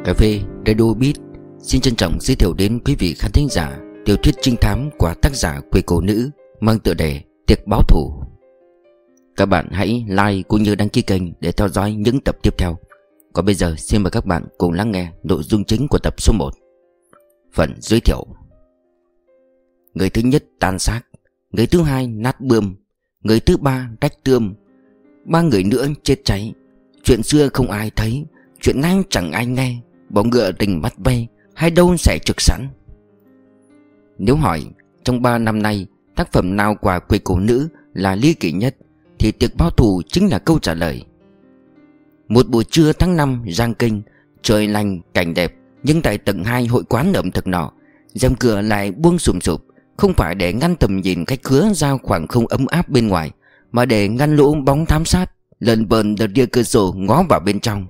Cà phê Radio Beat xin trân trọng giới thiệu đến quý vị khán thính giả tiểu thuyết trinh thám của tác giả Quê Cô Nữ mang tựa đề Tiệc Báo Thù. Các bạn hãy like cũng như đăng ký kênh để theo dõi những tập tiếp theo. Còn bây giờ xin mời các bạn cùng lắng nghe nội dung chính của tập số 1. Phần giới thiệu. Người thứ nhất tan xác, người thứ hai nát bươm, người thứ ba rách tươm, 3 người nữa chết cháy. Chuyện xưa không ai thấy, chuyện nay chẳng ai nghe, bỏ ngựa rình bắt ve, hay đâu sẽ trực sẵn. Nếu hỏi trong 3 năm nay tác phẩm nào của Quê Cô Nữ là ly kỳ nhất, thì Tiệc Báo Thù chính là câu trả lời. Một buổi trưa tháng 5 Giang Kinh, trời lành cảnh đẹp, nhưng tại tầng 2 hội quán ẩm thực nọ, rèm cửa lại buông sùm sụp, không phải để ngăn tầm nhìn khách khứa ra khoảng không ấm áp bên ngoài, mà để ngăn lũ bóng thám sát lần vờn từ ria cửa sổ ngó vào bên trong.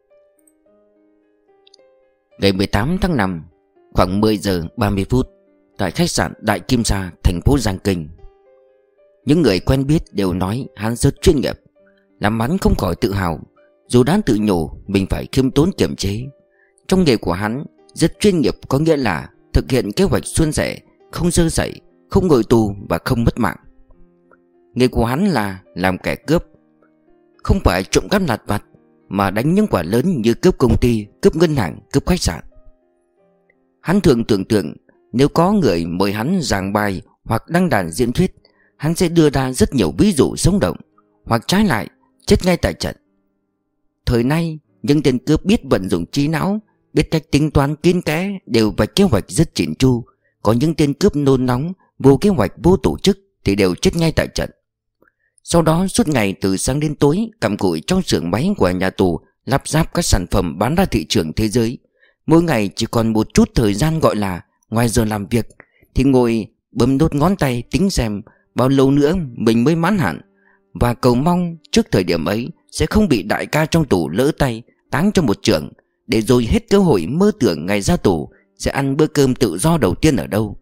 Ngày 18 tháng 5, khoảng 10 giờ 30 phút, tại khách sạn Đại Kim Sa, thành phố Giang Kinh. Những người quen biết đều nói hắn rất chuyên nghiệp, làm hắn không khỏi tự hào, dù đã tự nhủ mình phải khiêm tốn kiềm chế. Trong nghề của hắn, rất chuyên nghiệp có nghĩa là thực hiện kế hoạch suôn sẻ, không sơ sẩy, không ngồi tù và không mất mạng. Nghề của hắn là làm kẻ cướp, không phải trộm cắp lặt vặt, mà đánh những quả lớn như cướp công ty, cướp ngân hàng, cướp khách sạn. Hắn thường tưởng tượng nếu có người mời hắn giảng bài hoặc đăng đàn diễn thuyết, hắn sẽ đưa ra rất nhiều ví dụ sống động, hoặc trái lại chết ngay tại trận. Thời nay, những tên cướp biết vận dụng trí não, biết cách tính toán kín kẽ, đều vạch kế hoạch rất chỉn chu. Có những tên cướp nôn nóng, vô kế hoạch, vô tổ chức thì đều chết ngay tại trận. Sau đó suốt ngày từ sáng đến tối cặm cụi trong xưởng máy của nhà tù, lắp ráp các sản phẩm bán ra thị trường thế giới. Mỗi ngày chỉ còn một chút thời gian gọi là ngoài giờ làm việc, thì ngồi bấm đốt ngón tay tính xem bao lâu nữa mình mới mãn hạn, và cầu mong trước thời điểm ấy sẽ không bị đại ca trong tù lỡ tay táng cho một chưởng, để rồi hết cơ hội mơ tưởng ngày ra tù sẽ ăn bữa cơm tự do đầu tiên ở đâu.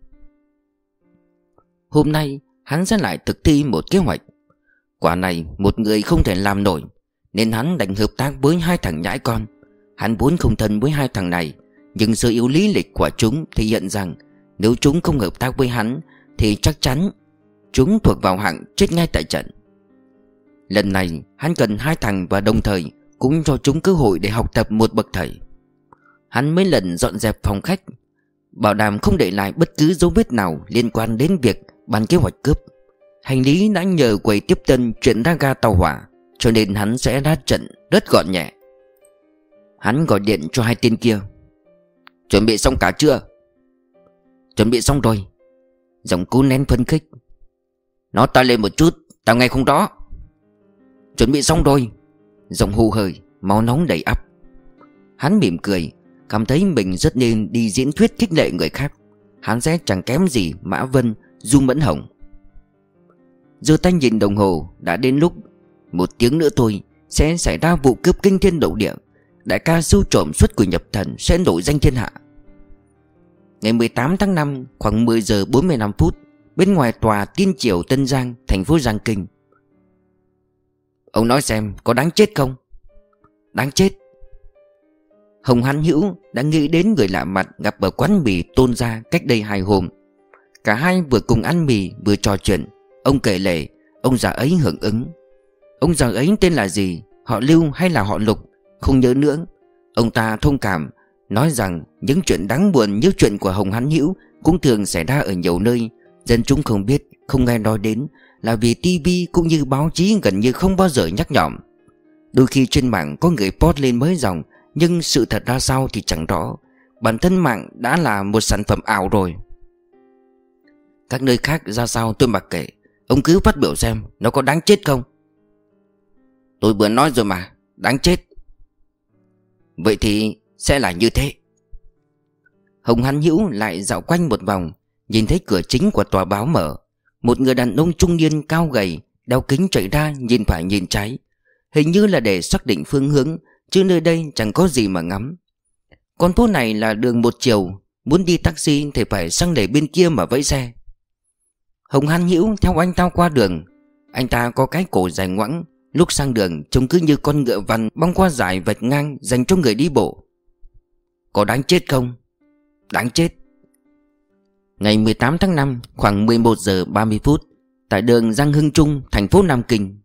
Hôm nay hắn sẽ lại thực thi một kế hoạch. Quả này một người không thể làm nổi, nên hắn đành hợp tác với 2 thằng nhãi con. Hắn vốn không thân với 2 thằng này, nhưng sự yếu lý lịch của chúng thể hiện rằng nếu chúng không hợp tác với hắn thì chắc chắn chúng thuộc vào hạng chết ngay tại trận. Lần này hắn cần 2 thằng, và đồng thời cũng cho chúng cơ hội để học tập một bậc thầy. Hắn mấy lần dọn dẹp phòng khách, bảo đảm không để lại bất cứ dấu vết nào liên quan đến việc bàn kế hoạch cướp. Hành lý đã nhờ quầy tiếp tân chuyển ra ga tàu hỏa, cho nên hắn sẽ ra trận rất gọn nhẹ. Hắn gọi điện cho 2 tên kia. Chuẩn bị xong cả chưa? Chuẩn bị xong rồi. Giọng cố nén phấn khích. Nó tay lên một chút, tao nghe không rõ. Chuẩn bị xong rồi. Giọng hù hời, máu nóng đầy ắp. Hắn mỉm cười, cảm thấy mình rất nên đi diễn thuyết khích lệ người khác. Hắn sẽ chẳng kém gì Mã Vân, Du Mẫn Hồng. Giơ tay nhìn đồng hồ, đã đến lúc 1 tiếng nữa thôi sẽ xảy ra vụ cướp kinh thiên động địa. Đại ca sưu trộm xuất quỷ nhập thần sẽ nổi danh thiên hạ. Ngày 18 tháng 5, khoảng 10 giờ 45 phút, bên ngoài tòa Tiên Triều Tân Giang, thành phố Giang Kinh. Ông nói xem có đáng chết không? Đáng chết. Hồng Hán Hữu đã nghĩ đến người lạ mặt gặp ở quán mì Tôn Gia cách đây 2 hôm. Cả hai vừa cùng ăn mì vừa trò chuyện. Ông kể lể, ông già ấy hưởng ứng. Ông già ấy tên là gì, họ Lưu hay là họ Lục, không nhớ nữa. Ông ta thông cảm, nói rằng những chuyện đáng buồn như chuyện của Hồng Hán Hữu cũng thường xảy ra ở nhiều nơi. Dân chúng không biết, không nghe nói đến là vì tivi cũng như báo chí gần như không bao giờ nhắc nhỏm. Đôi khi trên mạng có người post lên mới dòng, nhưng sự thật ra sao thì chẳng rõ. Bản thân mạng đã là một sản phẩm ảo rồi. Các nơi khác ra sao tôi mặc kệ, ông cứ phát biểu xem nó có đáng chết không. Tôi vừa nói rồi mà, đáng chết. Vậy thì sẽ là như thế. Hồng Hán Hữu lại dạo quanh một vòng, nhìn thấy cửa chính của tòa báo mở. Một người đàn ông trung niên cao gầy, đeo kính chạy ra nhìn phải nhìn trái, hình như là để xác định phương hướng, chứ nơi đây chẳng có gì mà ngắm. Con phố này là đường một chiều, muốn đi taxi thì phải sang lề bên kia mà vẫy xe. Hồng Hán Hữu theo anh ta qua đường. Anh ta có cái cổ dài ngoẵng, lúc sang đường trông cứ như con ngựa vằn băng qua dải vạch ngang dành cho người đi bộ. Có đáng chết không? Đáng chết. Ngày 18 tháng 5 khoảng 11 giờ 30 phút tại đường Giang Hưng Trung, thành phố Nam Kinh.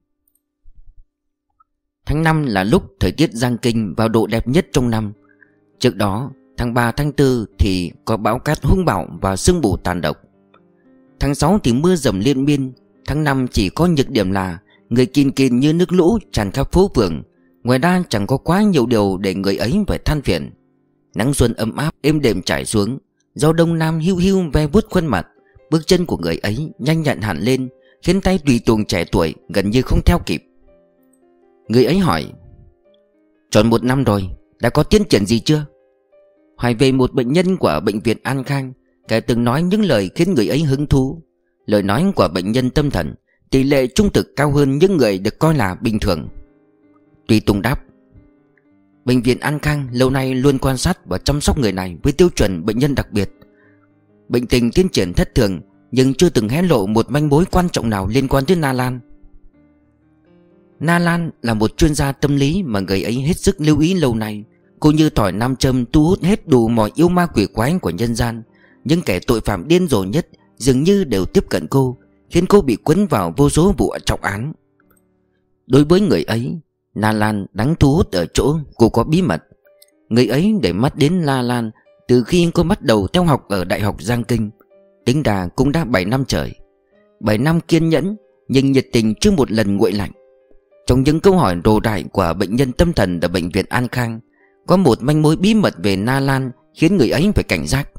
Tháng 5 là lúc thời tiết Giang Kinh vào độ đẹp nhất trong năm. Trước đó tháng 3 tháng 4 thì có bão cát hung bạo và sương mù tàn độc. Tháng 6 thì mưa dầm liên miên. Tháng 5 chỉ có nhược điểm là người kín kín như nước lũ tràn khắp phố phường. Ngoài ra chẳng có quá nhiều điều để người ấy phải than phiền. Nắng xuân ấm áp êm đềm trải xuống, gió đông nam hiu hiu ve vuốt khuôn mặt. Bước chân của người ấy nhanh nhẹn hẳn lên, khiến tay tùy tùng trẻ tuổi gần như không theo kịp. Người ấy hỏi: tròn 1 năm rồi, đã có tiến triển gì chưa? Hỏi về một bệnh nhân của bệnh viện An Khang, kẻ từng nói những lời khiến người ấy hứng thú. Lời nói của bệnh nhân tâm thần tỷ lệ trung thực cao hơn những người được coi là bình thường. Tùy Tùng đáp: bệnh viện An Khang lâu nay luôn quan sát và chăm sóc người này với tiêu chuẩn bệnh nhân đặc biệt. Bệnh tình tiến triển thất thường, nhưng chưa từng hé lộ một manh mối quan trọng nào liên quan tới Na Lan. Na Lan là một chuyên gia tâm lý mà người ấy hết sức lưu ý lâu nay. Cô như thỏi nam châm thu hút hết đủ mọi yêu ma quỷ quái của nhân gian. Những kẻ tội phạm điên rồ nhất dường như đều tiếp cận cô, khiến cô bị quấn vào vô số vụ trọng án. Đối với người ấy, Na Lan đáng thu hút ở chỗ cô có bí mật. Người ấy để mắt đến Na Lan từ khi cô bắt đầu theo học ở Đại học Giang Kinh. Tính ra cũng đã 7 năm trời. 7 năm kiên nhẫn, nhưng nhiệt tình chưa một lần nguội lạnh. Trong những câu hỏi rồ rải của bệnh nhân tâm thần ở bệnh viện An Khang, có một manh mối bí mật về Na Lan khiến người ấy phải cảnh giác.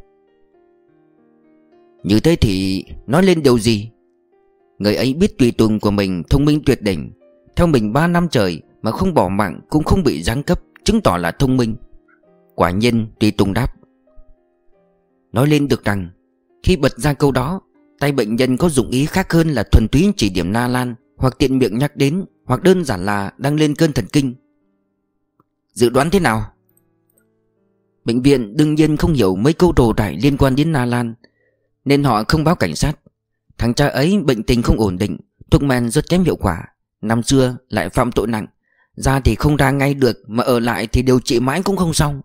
Như thế thì nói lên điều gì? Người ấy biết tùy tùng của mình thông minh tuyệt đỉnh, theo mình 3 năm trời mà không bỏ mạng cũng không bị giáng cấp, chứng tỏ là thông minh. Quả nhiên tùy tùng đáp: nói lên được rằng khi bật ra câu đó, tay bệnh nhân có dụng ý khác hơn là thuần túy chỉ điểm Na Lan, hoặc tiện miệng nhắc đến, hoặc đơn giản là đang lên cơn thần kinh. Dự đoán thế nào? Bệnh viện đương nhiên không hiểu mấy câu đồ rải liên quan đến Na Lan, nên họ không báo cảnh sát. Thằng cha ấy bệnh tình không ổn định, thuốc men rất kém hiệu quả, năm xưa lại phạm tội nặng, ra thì không ra ngay được, mà ở lại thì điều trị mãi cũng không xong.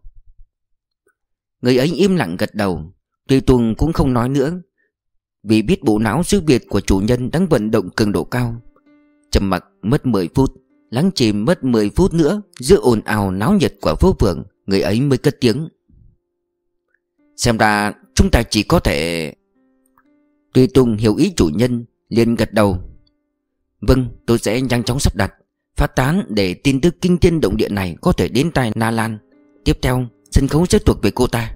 Người ấy im lặng gật đầu. Tùy Tùng cũng không nói nữa, vì biết bộ não siêu việt của chủ nhân đang vận động cường độ cao. Trầm mặc mất 10 phút, lắng chìm mất 10 phút nữa giữa ồn ào náo nhiệt của phố phường, người ấy mới cất tiếng: xem ra chúng ta chỉ có thể... Tùy Tùng hiểu ý chủ nhân, liền gật đầu: vâng, tôi sẽ nhanh chóng sắp đặt, phát tán để tin tức kinh thiên động địa này có thể đến tai Na Lan. Tiếp theo, sân khấu sẽ thuộc về cô ta.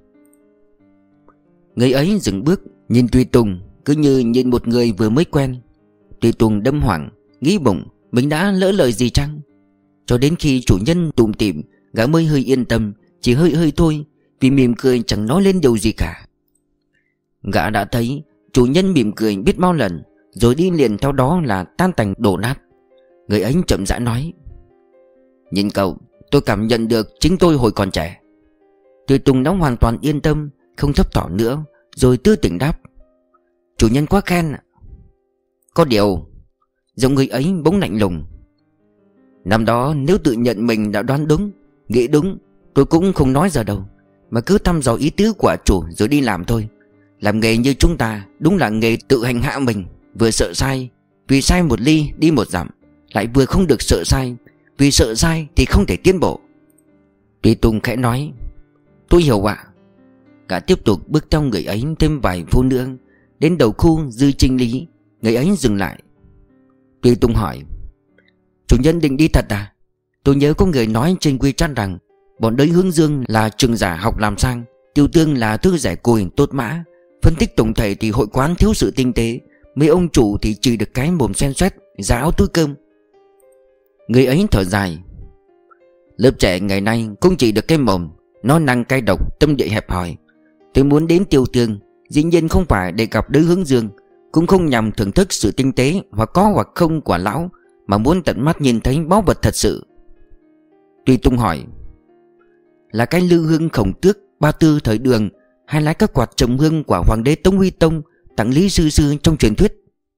Người ấy dừng bước, nhìn Tùy Tùng cứ như nhìn một người vừa mới quen. Tùy Tùng đâm hoảng, nghĩ bụng mình đã lỡ lời gì chăng. Cho đến khi chủ nhân tủm tỉm, gã mới hơi yên tâm, chỉ hơi thôi, vì mỉm cười chẳng nói lên điều gì cả. Gã đã thấy chủ nhân mỉm cười biết bao lần, rồi đi liền theo đó là tan tành đổ nát. Người ấy chậm rãi nói: nhìn cậu, tôi cảm nhận được chính tôi hồi còn trẻ. Tùy Tùng đã hoàn toàn yên tâm, không thấp thỏm nữa, rồi tươi tỉnh đáp: chủ nhân quá khen ạ. Có điều... giọng người ấy bỗng lạnh lùng: năm đó nếu tự nhận mình đã đoán đúng, nghĩ đúng, tôi cũng không nói ra đâu, mà cứ thăm dò ý tứ của chủ rồi đi làm thôi. Làm nghề như chúng ta đúng là nghề tự hành hạ mình, vừa sợ sai, vì sai một ly đi một dặm, lại vừa không được sợ sai, vì sợ sai thì không thể tiến bộ. Tùy Tùng khẽ nói: tôi hiểu ạ. Cả tiếp tục bước theo người ấy thêm vài phút nữa. Đến đầu khu Dư Trinh Lý, người ấy dừng lại. Tùy Tùng hỏi: chủ nhân định đi thật à? Tôi nhớ có người nói trên WeChat rằng bọn đấy Hướng Dương là trường giả học làm sang, Tiêu Tương là thư giải cùi tốt mã. Phân tích tổng thể thì hội quán thiếu sự tinh tế, mấy ông chủ thì chỉ được cái mồm xoen xoét, giá áo túi cơm. Người ấy thở dài: lớp trẻ ngày nay cũng chỉ được cái mồm, nó năng cay độc, tâm địa hẹp hòi. Tôi muốn đến Tiêu Tương dĩ nhiên không phải để gặp đứa Hướng Dương, cũng không nhằm thưởng thức sự tinh tế hoặc có hoặc không của lão, mà muốn tận mắt nhìn thấy báu vật thật sự. Tùy Tùng hỏi: là cái lư hương Khổng Tước, Ba Tư thời Đường, hay là các quạt trầm hương của Hoàng đế Tống Huy Tông tặng Lý Sư Sư trong truyền thuyết?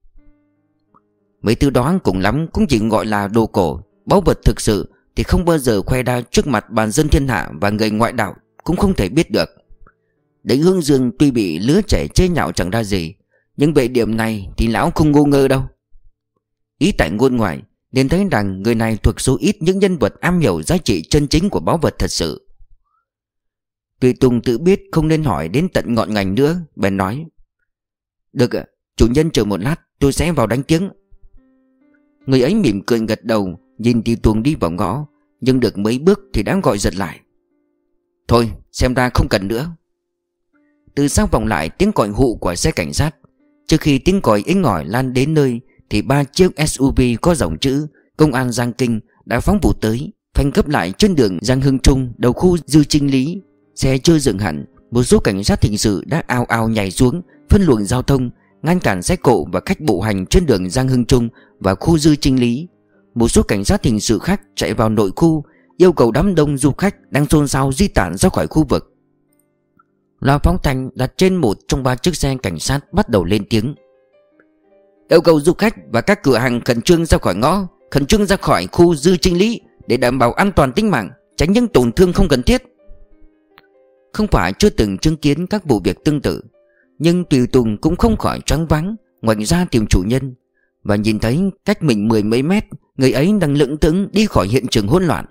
Mấy thứ đó cùng lắm cũng chỉ gọi là đồ cổ, báu vật thực sự thì không bao giờ khoe ra trước mặt bàn dân thiên hạ và người ngoại đạo, cũng không thể biết được. Đấy, Hướng Dương tuy bị lứa trẻ chê nhạo chẳng ra gì, nhưng về điểm này thì lão không ngu ngơ đâu. Ý tại ngôn ngoại nên thấy rằng người này thuộc số ít những nhân vật am hiểu giá trị chân chính của báu vật thật sự. Tùy Tùng tự biết không nên hỏi đến tận ngọn ngành nữa, bèn nói: Được ạ, chủ nhân chờ một lát, tôi sẽ vào đánh tiếng. Người ấy mỉm cười gật đầu, nhìn Tùy Tùng đi vào ngõ, nhưng được mấy bước thì đã gọi giật lại: Thôi, xem ra không cần nữa. Từ sau vọng lại tiếng còi hụ của xe cảnh sát. Trước khi tiếng còi inh ỏi lan đến nơi thì 3 chiếc SUV có dòng chữ Công an Giang Kinh đã phóng vụt tới, phanh gấp lại trên đường Giang Hưng Trung, đầu khu Dư Trinh Lý. Xe chưa dừng hẳn, một số cảnh sát hình sự đã ào ào nhảy xuống phân luồng giao thông, ngăn cản xe cộ và khách bộ hành trên đường Giang Hưng Trung và khu Dư Trinh Lý. Một số cảnh sát hình sự khác chạy vào nội khu, yêu cầu đám đông du khách đang xôn xao di tản ra khỏi khu vực. Loa phóng thanh đặt trên một trong 3 chiếc xe cảnh sát bắt đầu lên tiếng: Yêu cầu du khách và các cửa hàng khẩn trương ra khỏi ngõ, khẩn trương ra khỏi khu Dư Trinh Lý để đảm bảo an toàn tính mạng, tránh những tổn thương không cần thiết. Không phải chưa từng chứng kiến các vụ việc tương tự, nhưng Tùy Tùng cũng không khỏi choáng váng, ngoảnh ra tìm chủ nhân và nhìn thấy cách mình 10 mấy mét, người ấy đang lững thững đi khỏi hiện trường hỗn loạn.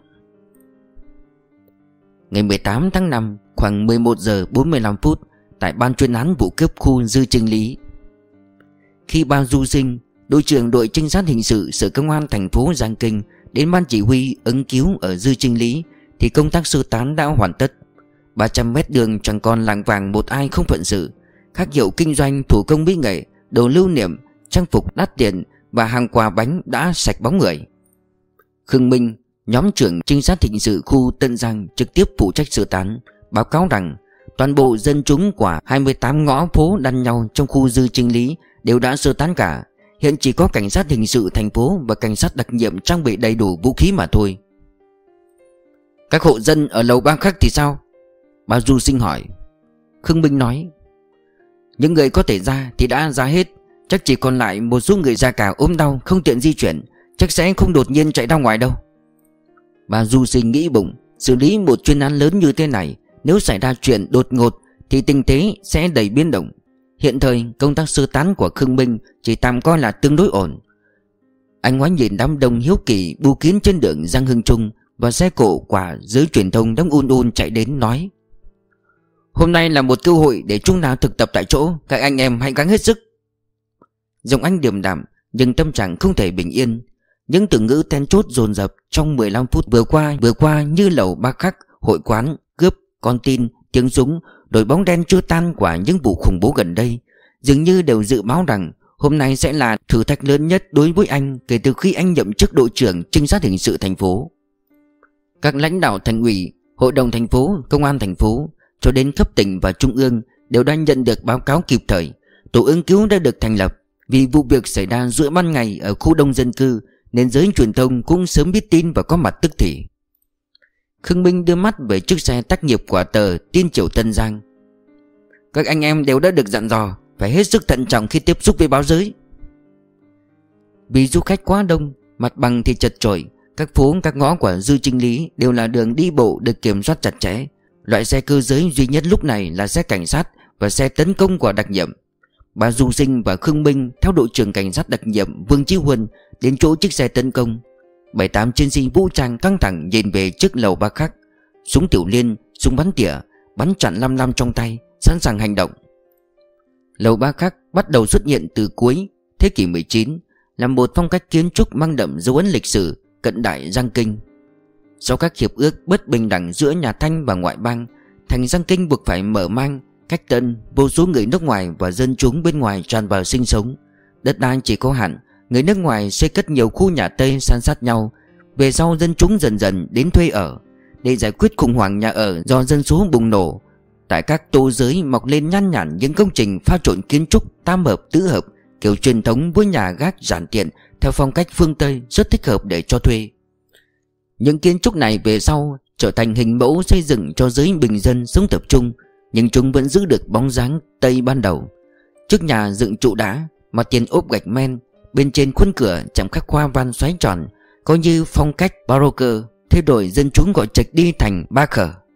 Ngày 18 tháng 5, khoảng 11 giờ 45 phút, tại ban chuyên án vụ cướp khu Dư Trinh Lý, khi Bao Du Sinh, đội trưởng đội trinh sát hình sự Sở Công an thành phố Giang Kinh đến ban chỉ huy ứng cứu ở Dư Trinh Lý thì công tác sơ tán đã hoàn tất. 300 mét đường chẳng còn lảng vàng một ai không phận sự. Các hiệu kinh doanh thủ công mỹ nghệ, đồ lưu niệm, trang phục đắt tiền và hàng quà bánh đã sạch bóng người. Khương Minh, nhóm trưởng trinh sát hình sự khu Tân Giang trực tiếp phụ trách sơ tán, báo cáo rằng toàn bộ dân chúng của 28 ngõ phố đan nhau trong khu Dư Trinh Lý đều đã sơ tán cả. Hiện chỉ có cảnh sát hình sự thành phố và cảnh sát đặc nhiệm trang bị đầy đủ vũ khí mà thôi. Các hộ dân ở lầu Ba Khắc thì sao? Bà Du Sinh hỏi. Khương Minh nói: Những người có thể ra thì đã ra hết, chắc chỉ còn lại một số người già cả ốm đau không tiện di chuyển, chắc sẽ không đột nhiên chạy ra ngoài đâu. Bà Du Sinh nghĩ bụng, xử lý một chuyên án lớn như thế này, nếu xảy ra chuyện đột ngột thì tình thế sẽ đầy biến động. Hiện thời công tác sơ tán của Khương Minh chỉ tạm coi là tương đối ổn. Anh ngoái nhìn đám đông hiếu kỳ bu kín trên đường Giang Hưng Trung và xe cộ quả giới truyền thông đang un chạy đến, nói: Hôm nay là một cơ hội để chúng ta thực tập tại chỗ, các anh em hãy gắng hết sức. Giọng anh điềm đạm nhưng tâm trạng không thể bình yên. Những từ ngữ then chốt dồn dập trong 15 phút vừa qua như lầu Ba Khắc, hội quán, cướp, con tin, tiếng súng, đội bóng đen chưa tan của những vụ khủng bố gần đây dường như đều dự báo rằng hôm nay sẽ là thử thách lớn nhất đối với anh kể từ khi anh nhậm chức đội trưởng trinh sát hình sự thành phố. Các lãnh đạo thành ủy, hội đồng thành phố, công an thành phố cho đến cấp tỉnh và trung ương đều đã nhận được báo cáo kịp thời. Tổ ứng cứu đã được thành lập. Vì vụ việc xảy ra giữa ban ngày ở khu đông dân cư nên giới truyền thông cũng sớm biết tin và có mặt tức thì. Khương Minh đưa mắt về chiếc xe tác nghiệp của tờ Tin Triều Tân Giang. Các anh em đều đã được dặn dò phải hết sức thận trọng khi tiếp xúc với báo giới. Vì du khách quá đông, mặt bằng thì chật chội, các phố các ngõ của Dư Trinh Lý đều là đường đi bộ được kiểm soát chặt chẽ. Loại xe cơ giới duy nhất lúc này là xe cảnh sát và xe tấn công của đặc nhiệm. Bà Du Sinh và Khương Minh theo đội trưởng cảnh sát đặc nhiệm Vương Chí Huân đến chỗ chiếc xe tấn công. 7-8 chiến sĩ vũ trang căng thẳng nhìn về trước lầu Ba Khắc, súng tiểu liên, súng bắn tỉa, bắn chặn 55 trong tay, sẵn sàng hành động. Lầu Ba Khắc bắt đầu xuất hiện từ cuối thế kỷ 19, là một phong cách kiến trúc mang đậm dấu ấn lịch sử cận đại Giang Kinh. Sau các hiệp ước bất bình đẳng giữa nhà Thanh và ngoại bang, thành Giang Kinh buộc phải mở mang, cách tân, vô số người nước ngoài và dân chúng bên ngoài tràn vào sinh sống. Đất đai chỉ có hạn, người nước ngoài xây cất nhiều khu nhà Tây san sát nhau. Về sau dân chúng dần dần đến thuê ở. Để giải quyết khủng hoảng nhà ở do dân số bùng nổ, tại các tô giới mọc lên nhan nhản những công trình pha trộn kiến trúc tam hợp tứ hợp kiểu truyền thống với nhà gác giản tiện theo phong cách phương Tây, rất thích hợp để cho thuê. Những kiến trúc này về sau trở thành hình mẫu xây dựng cho giới bình dân sống tập trung, nhưng chúng vẫn giữ được bóng dáng Tây ban đầu. Trước nhà dựng trụ đá, mặt tiền ốp gạch men, bên trên khuôn cửa chạm khắc hoa văn xoáy tròn, có như phong cách Baroque. Thay đổi dân chúng gọi trạch đi thành Ba Khở.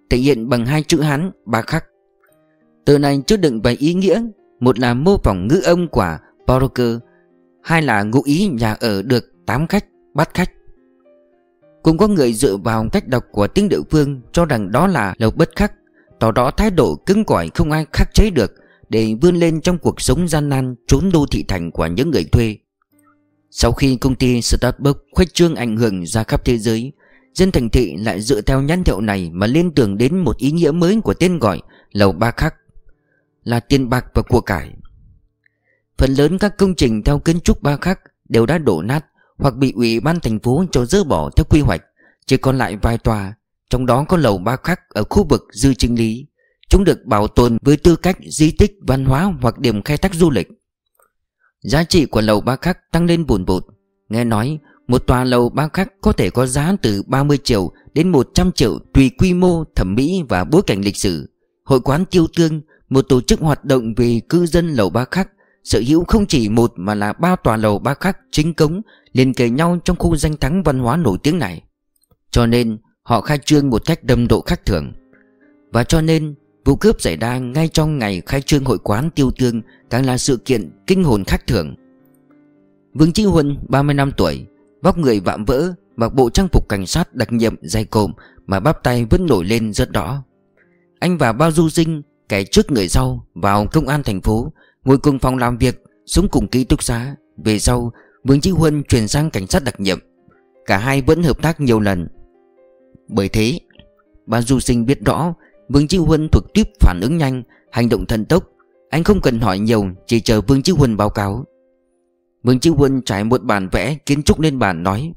thể hiện bằng hai chữ Hán Ba Khắc. Tờ này chứa đựng vài ý nghĩa, một là mô phỏng ngữ âm của Barker, hai là ngụ ý nhà ở được 8 khách, bắt khách. Cũng có người dựa vào cách đọc của tiếng địa phương cho rằng đó là Lầu Bất Khắc, tỏ rõ thái độ cứng cỏi không ai khắc chế được để vươn lên trong cuộc sống gian nan trốn đô thị thành của những người thuê. Sau khi công ty Starbucks khuếch trương ảnh hưởng ra khắp thế giới, dân thành thị lại dựa theo nhãn hiệu này mà liên tưởng đến một ý nghĩa mới của tên gọi Lầu Ba Khắc, là tiền bạc và của cải. Phần lớn các công trình theo kiến trúc Ba Khắc đều đã đổ nát hoặc bị ủy ban thành phố cho dỡ bỏ theo quy hoạch, chỉ còn lại vài tòa, trong đó có lầu Ba Khắc ở khu vực Dư Chinh Lý. Chúng được bảo tồn với tư cách di tích văn hóa hoặc điểm khai thác du lịch. Giá trị của lầu Ba Khắc tăng lên vùn vụt. Nghe nói một tòa lầu Ba Khắc có thể có giá từ 30 triệu đến 100 triệu tùy quy mô, thẩm mỹ và bối cảnh lịch sử. Hội quán Tiêu Tương, một tổ chức hoạt động vì cư dân lầu Ba Khắc, sở hữu không chỉ một mà là 3 tòa lầu Ba Khắc chính cống liền kề nhau trong khu danh thắng văn hóa nổi tiếng này. Cho nên họ khai trương một cách đậm độ khác thường. Và cho nên vụ cướp xảy ra ngay trong ngày khai trương hội quán Tiêu Tương càng là sự kiện kinh hồn khác thường. Vương Chí Huân 35 tuổi, vóc người vạm vỡ, mặc bộ trang phục cảnh sát đặc nhiệm dày cộm mà bắp tay vẫn nổi lên rất rõ. Anh và Bao Du Dinh, kẻ trước người sau, vào công an thành phố, ngồi cùng phòng làm việc, sống cùng ký túc xá. Về sau, Vương Chí Huân chuyển sang cảnh sát đặc nhiệm. Cả hai vẫn hợp tác nhiều lần. Bởi thế, Bao Du Dinh biết rõ Vương Chí Huân thuộc tuýp phản ứng nhanh, hành động thần tốc. Anh không cần hỏi nhiều, chỉ chờ Vương Chí Huân báo cáo. Vương Chí Huân trải một bản vẽ kiến trúc lên bàn nói: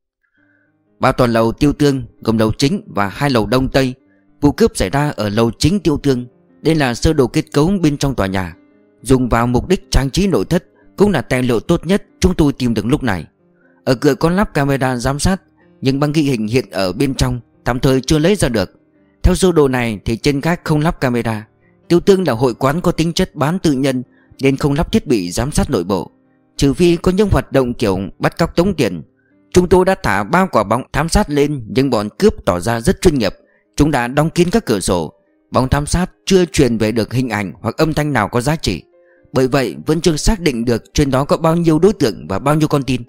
3 tòa lầu Tiêu Tương gồm lầu chính và 2 lầu đông tây. Vụ cướp xảy ra ở lầu chính Tiêu Tương. Đây là sơ đồ kết cấu bên trong tòa nhà, dùng vào mục đích trang trí nội thất, cũng là tài liệu tốt nhất chúng tôi tìm được lúc này. Ở cửa có lắp camera giám sát, nhưng băng ghi hình hiện ở bên trong tạm thời chưa lấy ra được. Theo sơ đồ này thì trên gác không lắp camera. Tiêu Tương là hội quán có tính chất bán tự nhân nên không lắp thiết bị giám sát nội bộ, trừ phi có những hoạt động kiểu bắt cóc tống tiền. Chúng tôi đã thả 3 quả bóng thám sát lên, nhưng bọn cướp tỏ ra rất chuyên nghiệp. Chúng đã đóng kín các cửa sổ. Bóng thám sát chưa truyền về được hình ảnh hoặc âm thanh nào có giá trị. Bởi vậy vẫn chưa xác định được trên đó có bao nhiêu đối tượng và bao nhiêu con tin.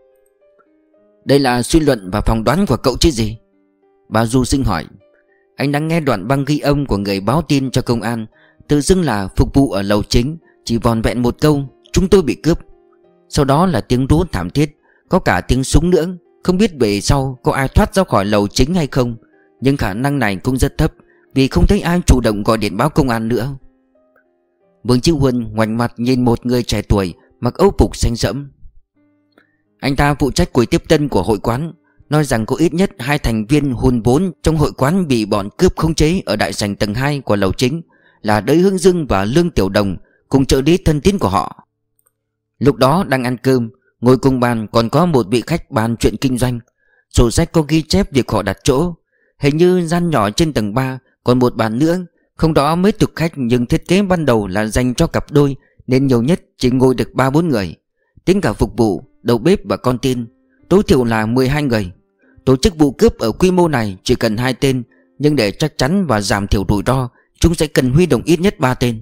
Đây là suy luận và phỏng đoán của cậu chứ gì? Bà Du Sinh hỏi. Anh đang nghe đoạn băng ghi âm của người báo tin cho công an, tự xưng là phục vụ ở lầu chính, chỉ vòn vẹn một câu: chúng tôi bị cướp. Sau đó là tiếng rú thảm thiết, có cả tiếng súng nữa. Không biết về sau có ai thoát ra khỏi lầu chính hay không, nhưng khả năng này cũng rất thấp, vì không thấy ai chủ động gọi điện báo công an nữa. Vương Chí Huân ngoảnh mặt nhìn một người trẻ tuổi mặc âu phục xanh sẫm. Anh ta phụ trách quầy tiếp tân của hội quán, nói rằng có ít nhất 2 thành viên hùn vốn trong hội quán bị bọn cướp khống chế ở đại sảnh tầng 2 của lầu chính, là Đới Hương Dương và Lương Tiểu Đồng cùng trợ lý thân tín của họ. Lúc đó đang ăn cơm, ngồi cùng bàn còn có một vị khách bàn chuyện kinh doanh. Sổ sách có ghi chép việc họ đặt chỗ. Hình như gian nhỏ trên tầng 3 còn một bàn nữa, không đó mấy thực khách, nhưng thiết kế ban đầu là dành cho cặp đôi nên nhiều nhất chỉ ngồi được 3-4 người. Tính cả phục vụ, đầu bếp và con tin, tối thiểu là 12 người. Tổ chức vụ cướp ở quy mô này chỉ cần 2 tên, nhưng để chắc chắn và giảm thiểu rủi ro, chúng sẽ cần huy động ít nhất 3 tên.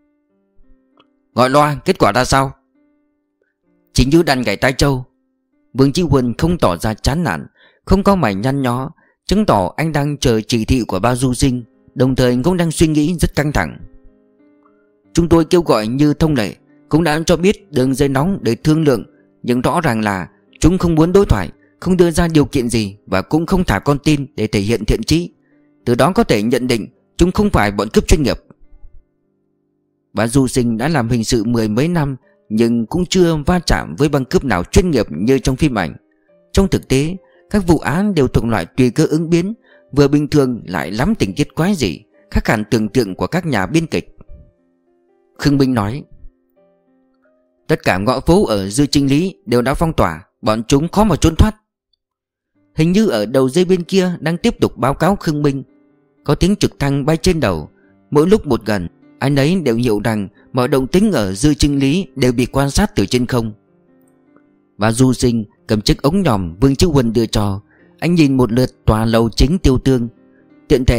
Gọi loa, kết quả ra sao? Chính như đàn gảy tai trâu. Vương Chí Huân không tỏ ra chán nản, không có mày nhăn nhó, chứng tỏ anh đang chờ chỉ thị của Bao Du Sinh, đồng thời cũng đang suy nghĩ rất căng thẳng. Chúng tôi kêu gọi như thông lệ, cũng đã cho biết đường dây nóng để thương lượng, nhưng rõ ràng là chúng không muốn đối thoại, không đưa ra điều kiện gì và cũng không thả con tin để thể hiện thiện chí. Từ đó có thể nhận định chúng không phải bọn cướp chuyên nghiệp. Bà Du Sinh đã làm hình sự 10 mấy năm, nhưng cũng chưa va chạm với băng cướp nào chuyên nghiệp như trong phim ảnh. Trong thực tế, các vụ án đều thuộc loại tùy cơ ứng biến, vừa bình thường lại lắm tình tiết quái dị, khác hẳn tưởng tượng của các nhà biên kịch. Khương Minh nói: tất cả ngõ phố ở Dư Chinh Lý đều đã phong tỏa, bọn chúng khó mà trốn thoát. Hình như ở đầu dây bên kia đang tiếp tục báo cáo Khương Minh. Có tiếng trực thăng bay trên đầu, mỗi lúc một gần. Anh ấy đều hiểu rằng mọi động tĩnh ở Dư Chinh Lý đều bị quan sát từ trên không. Và Du Sinh cầm chiếc ống nhòm Vương Chí Huân đưa cho. Anh nhìn một lượt tòa lầu chính Tiêu Tương. Tiện thể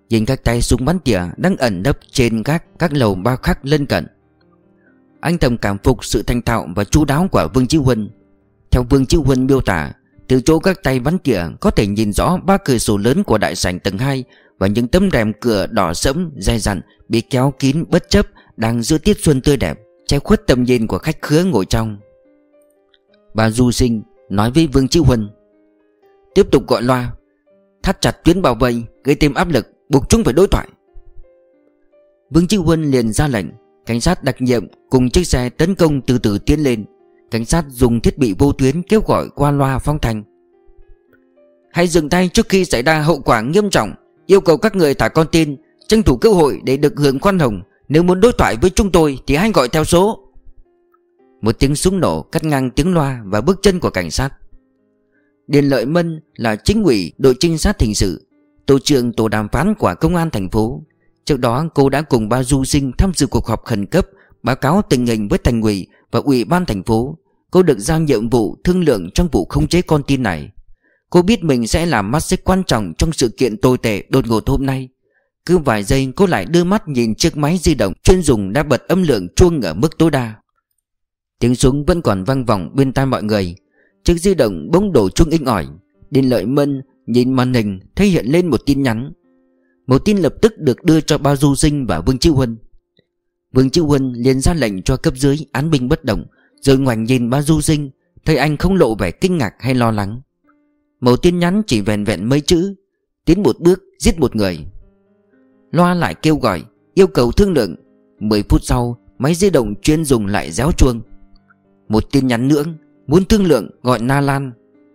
nhìn các tay súng bắn tỉa đang ẩn nấp trên các lầu ba khắc lân cận. Anh thầm cảm phục sự thành thạo và chu đáo của Vương Chí Huân. Theo Vương Chí Huân miêu tả, từ chỗ các tay bắn tỉa có thể nhìn rõ ba cửa sổ lớn của đại sảnh tầng 2 và những tấm rèm cửa đỏ sẫm dày dặn bị kéo kín bất chấp đang giữa tiết xuân tươi đẹp, che khuất tầm nhìn của khách khứa ngồi trong. Bà Du Sinh nói với Vương Chí Huân: "Tiếp tục gọi loa, thắt chặt tuyến bảo vệ, gây thêm áp lực, buộc chúng phải đối thoại." Vương Chí Huân liền ra lệnh. Cảnh sát đặc nhiệm cùng chiếc xe tấn công từ từ tiến lên. Cảnh sát dùng thiết bị vô tuyến kêu gọi qua loa phong thanh: "Hãy dừng tay trước khi xảy ra hậu quả nghiêm trọng. Yêu cầu các người thả con tin, tranh thủ cơ hội để được hưởng khoan hồng. Nếu muốn đối thoại với chúng tôi thì hãy gọi theo số." Một tiếng súng nổ cắt ngang tiếng loa và bước chân của cảnh sát. Điền Lợi Mân là chính ủy đội trinh sát hình sự, tổ trưởng tổ đàm phán của công an thành phố. Trước đó cô đã cùng bà Du Sinh tham dự cuộc họp khẩn cấp báo cáo tình hình với thành ủy và ủy ban thành phố. Cô được giao nhiệm vụ thương lượng trong vụ khống chế con tin này. Cô biết mình sẽ làm mắt xích quan trọng trong sự kiện tồi tệ đột ngột hôm nay. Cứ vài giây cô lại đưa mắt nhìn chiếc máy di động chuyên dùng đã bật âm lượng chuông ở mức tối đa. Tiếng súng vẫn còn vang vọng bên tai mọi người. Chiếc di động bỗng đổ chuông inh ỏi. Điền Lợi Mân nhìn màn hình thấy hiện lên một tin nhắn. Một tin lập tức được đưa cho Bao Du Sinh và Vương Chí Huân. Vương Chí Huân liền ra lệnh cho cấp dưới án binh bất động, rồi ngoảnh nhìn Bao Du Sinh, thấy anh không lộ vẻ kinh ngạc hay lo lắng. Một tin nhắn chỉ vẹn vẹn mấy chữ: "Tiến một bước, giết một người." Loa lại kêu gọi, yêu cầu thương lượng. 10 phút sau, máy di động chuyên dùng lại réo chuông. Một tin nhắn nữa: "Muốn thương lượng, gọi Na Lan."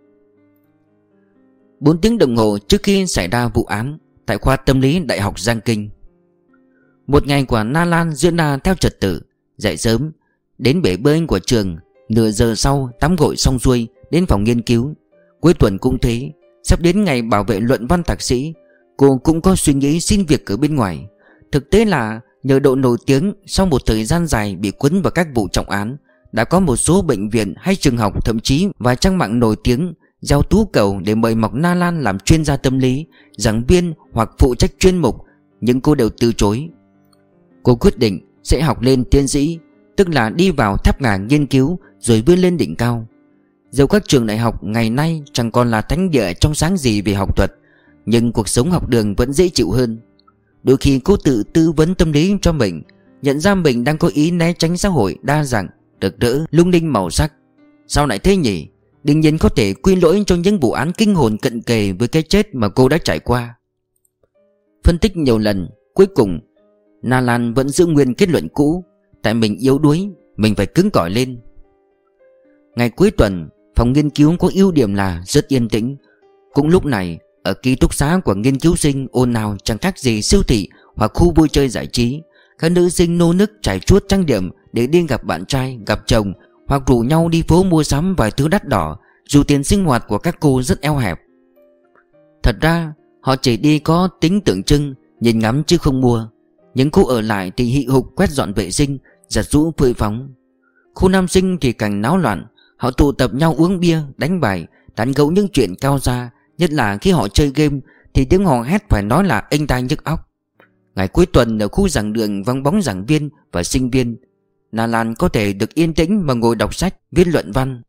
4 tiếng đồng hồ trước khi xảy ra vụ án, tại khoa tâm lý Đại học Giang Kinh. Một ngày của Na Lan diễn ra theo trật tự: dậy sớm, đến bể bơi của trường, nửa giờ sau tắm gội xong xuôi đến phòng nghiên cứu. Cuối tuần cũng thế. Sắp đến ngày bảo vệ luận văn thạc sĩ, cô cũng có suy nghĩ xin việc ở bên ngoài. Thực tế là nhờ độ nổi tiếng, sau một thời gian dài bị cuốn vào các vụ trọng án, đã có một số bệnh viện hay trường học, thậm chí vài trang mạng nổi tiếng giao tú cầu để mời mọc Na Lan làm chuyên gia tâm lý, giảng viên hoặc phụ trách chuyên mục, nhưng cô đều từ chối. Cô quyết định sẽ học lên tiến sĩ, tức là đi vào tháp ngà nghiên cứu rồi vươn lên đỉnh cao. Dẫu các trường đại học ngày nay chẳng còn là thánh địa trong sáng gì về học thuật, nhưng cuộc sống học đường vẫn dễ chịu hơn. Đôi khi cô tự tư vấn tâm lý cho mình, nhận ra mình đang có ý né tránh xã hội đa dạng, rực rỡ, lung linh màu sắc. Sao lại thế nhỉ? Đương nhiên có thể quy lỗi cho những vụ án kinh hồn cận kề với cái chết mà cô đã trải qua. Phân tích nhiều lần, cuối cùng Na Lan vẫn giữ nguyên kết luận cũ: tại mình yếu đuối, mình phải cứng cỏi lên. Ngày cuối tuần, phòng nghiên cứu có ưu điểm là rất yên tĩnh. Cũng lúc này, ở ký túc xá của nghiên cứu sinh ồn ào chẳng khác gì siêu thị hoặc khu vui chơi giải trí. Các nữ sinh nô nức trải chuốt trang điểm để đi gặp bạn trai, gặp chồng, hoặc rủ nhau đi phố mua sắm vài thứ đắt đỏ, dù tiền sinh hoạt của các cô rất eo hẹp. Thật ra họ chỉ đi có tính tượng trưng, nhìn ngắm chứ không mua. Những cô ở lại thì hị hục quét dọn vệ sinh, giặt giũ phơi phóng. Khu nam sinh thì càng náo loạn. Họ tụ tập nhau uống bia, đánh bài, tán gẫu những chuyện cao xa. Nhất là khi họ chơi game thì tiếng hò hét phải nói là ênh tai nhức óc. Ngày cuối tuần ở khu giảng đường vắng bóng giảng viên và sinh viên, Na Lan có thể được yên tĩnh mà ngồi đọc sách, viết luận văn.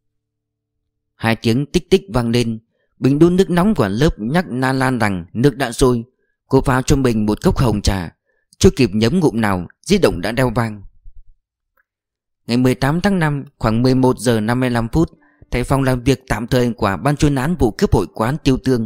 2 tiếng tích tích vang lên. Bình đun nước nóng của lớp nhắc Na Lan rằng nước đã sôi. Cô pha cho mình một cốc hồng trà. Chưa kịp nhấm ngụm nào, di động đã reo vang. Ngày 18 tháng 5, khoảng 11 giờ 55 phút, tại phòng làm việc tạm thời của ban chuyên án vụ cướp hội quán Tiêu Tương.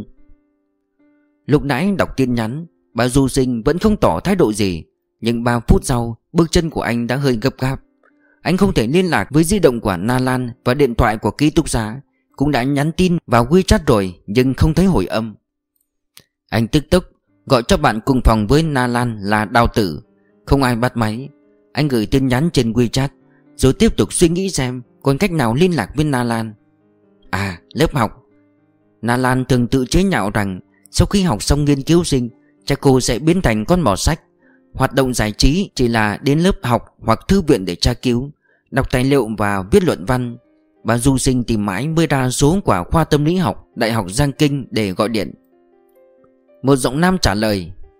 Lúc nãy đọc tin nhắn, bà Du Sinh vẫn không tỏ thái độ gì, nhưng 3 phút sau, bước chân của anh đã hơi gấp gáp. Anh không thể liên lạc với di động của Na Lan và điện thoại của ký túc xá. Cũng đã nhắn tin vào WeChat rồi nhưng không thấy hồi âm. Anh tức tốc gọi cho bạn cùng phòng với Na Lan là Đào Tử. Không ai bắt máy. Anh gửi tin nhắn trên WeChat, rồi tiếp tục suy nghĩ xem còn cách nào liên lạc với Na Lan. À, lớp học. Na Lan thường tự chế nhạo rằng sau khi học xong nghiên cứu sinh, chắc cô sẽ biến thành con mọt sách. Hoạt động giải trí chỉ là đến lớp học hoặc thư viện để tra cứu, đọc tài liệu và viết luận văn. Bà Du Sinh tìm mãi mới ra số của khoa tâm lý học Đại học Giang Kinh để gọi điện. Một giọng nam trả lời: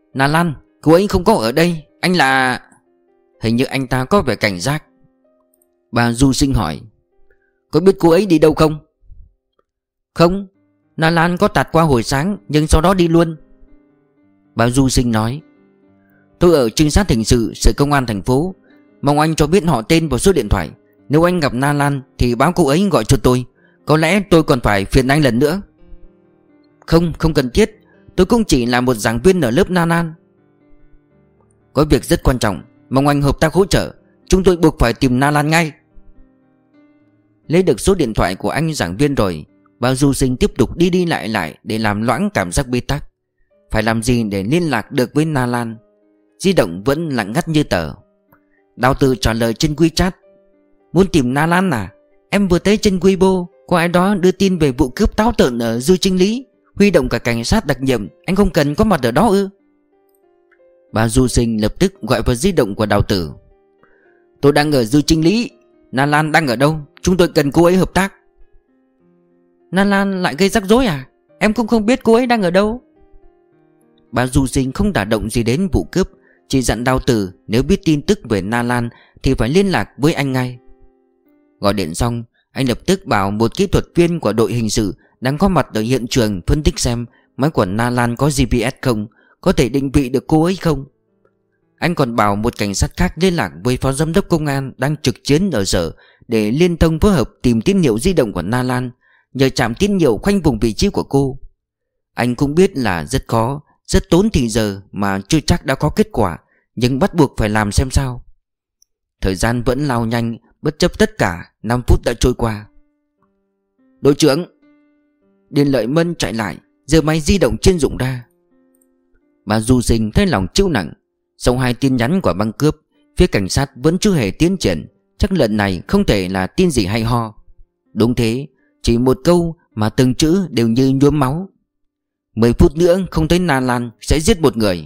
Na Lan, cô ấy không có ở đây. Anh là... Hình như anh ta có vẻ cảnh giác. Bà Du Sinh hỏi: Có biết cô ấy đi đâu không? Không, Na Lan có tạt qua hồi sáng nhưng sau đó đi luôn. Bà Du Sinh nói: Tôi ở trinh sát hình sự sở công an thành phố. Mong anh cho biết họ tên và số điện thoại. Nếu anh gặp Na Lan thì báo cô ấy gọi cho tôi. Có lẽ tôi còn phải phiền anh lần nữa. Không, không cần thiết. Tôi cũng chỉ là một giảng viên ở lớp Na Lan. Có việc rất quan trọng, mong anh hợp tác hỗ trợ. Chúng tôi buộc phải tìm Na Lan ngay. Lấy được số điện thoại của anh giảng viên rồi, bà Du Sinh tiếp tục đi đi lại lại để làm loãng cảm giác bế tắc. Phải làm gì để liên lạc được với Na Lan? Di động vẫn lặng ngắt như tờ. Đào Tử trả lời trên WeChat: Muốn tìm Na Lan à? Em vừa thấy trên Weibo có ai đó đưa tin về vụ cướp táo tợn ở Dư Trinh Lý, huy động cả cảnh sát đặc nhiệm. Anh không cần có mặt ở đó ư? Bà Du Sinh lập tức gọi vào di động của Đào Tử: Tôi đang ở Dư Trinh Lý. Na Lan đang ở đâu? Chúng tôi cần cô ấy hợp tác. Na Lan lại gây rắc rối à? Em cũng không biết cô ấy đang ở đâu. Bà Du Sinh không đả động gì đến vụ cướp, chỉ dặn Đào Tử nếu biết tin tức về Na Lan thì phải liên lạc với anh ngay. Gọi điện xong, anh lập tức bảo một kỹ thuật viên của đội hình sự đang có mặt ở hiện trường phân tích xem máy của Na Lan có GPS không, có thể định vị được cô ấy không. Anh còn bảo một cảnh sát khác liên lạc với phó giám đốc công an đang trực chiến ở sở để liên thông phối hợp tìm tín hiệu di động của Na Lan, nhờ trạm tín hiệu khoanh vùng vị trí của cô. Anh cũng biết là rất khó, rất tốn thì giờ mà chưa chắc đã có kết quả, nhưng bắt buộc phải làm xem sao. Thời gian vẫn lao nhanh, bất chấp tất cả. 5 phút đã trôi qua. Đội trưởng! Điền Lợi Mân chạy lại, giơ máy di động chuyên dụng ra. Bà Du Sinh thấy lòng chịu nặng. Sau 2 tin nhắn của băng cướp, phía cảnh sát vẫn chưa hề tiến triển. Chắc lần này không thể là tin gì hay ho. Đúng thế, chỉ một câu mà từng chữ đều như nhuốm máu: 10 phút nữa không thấy Na Lan sẽ giết một người.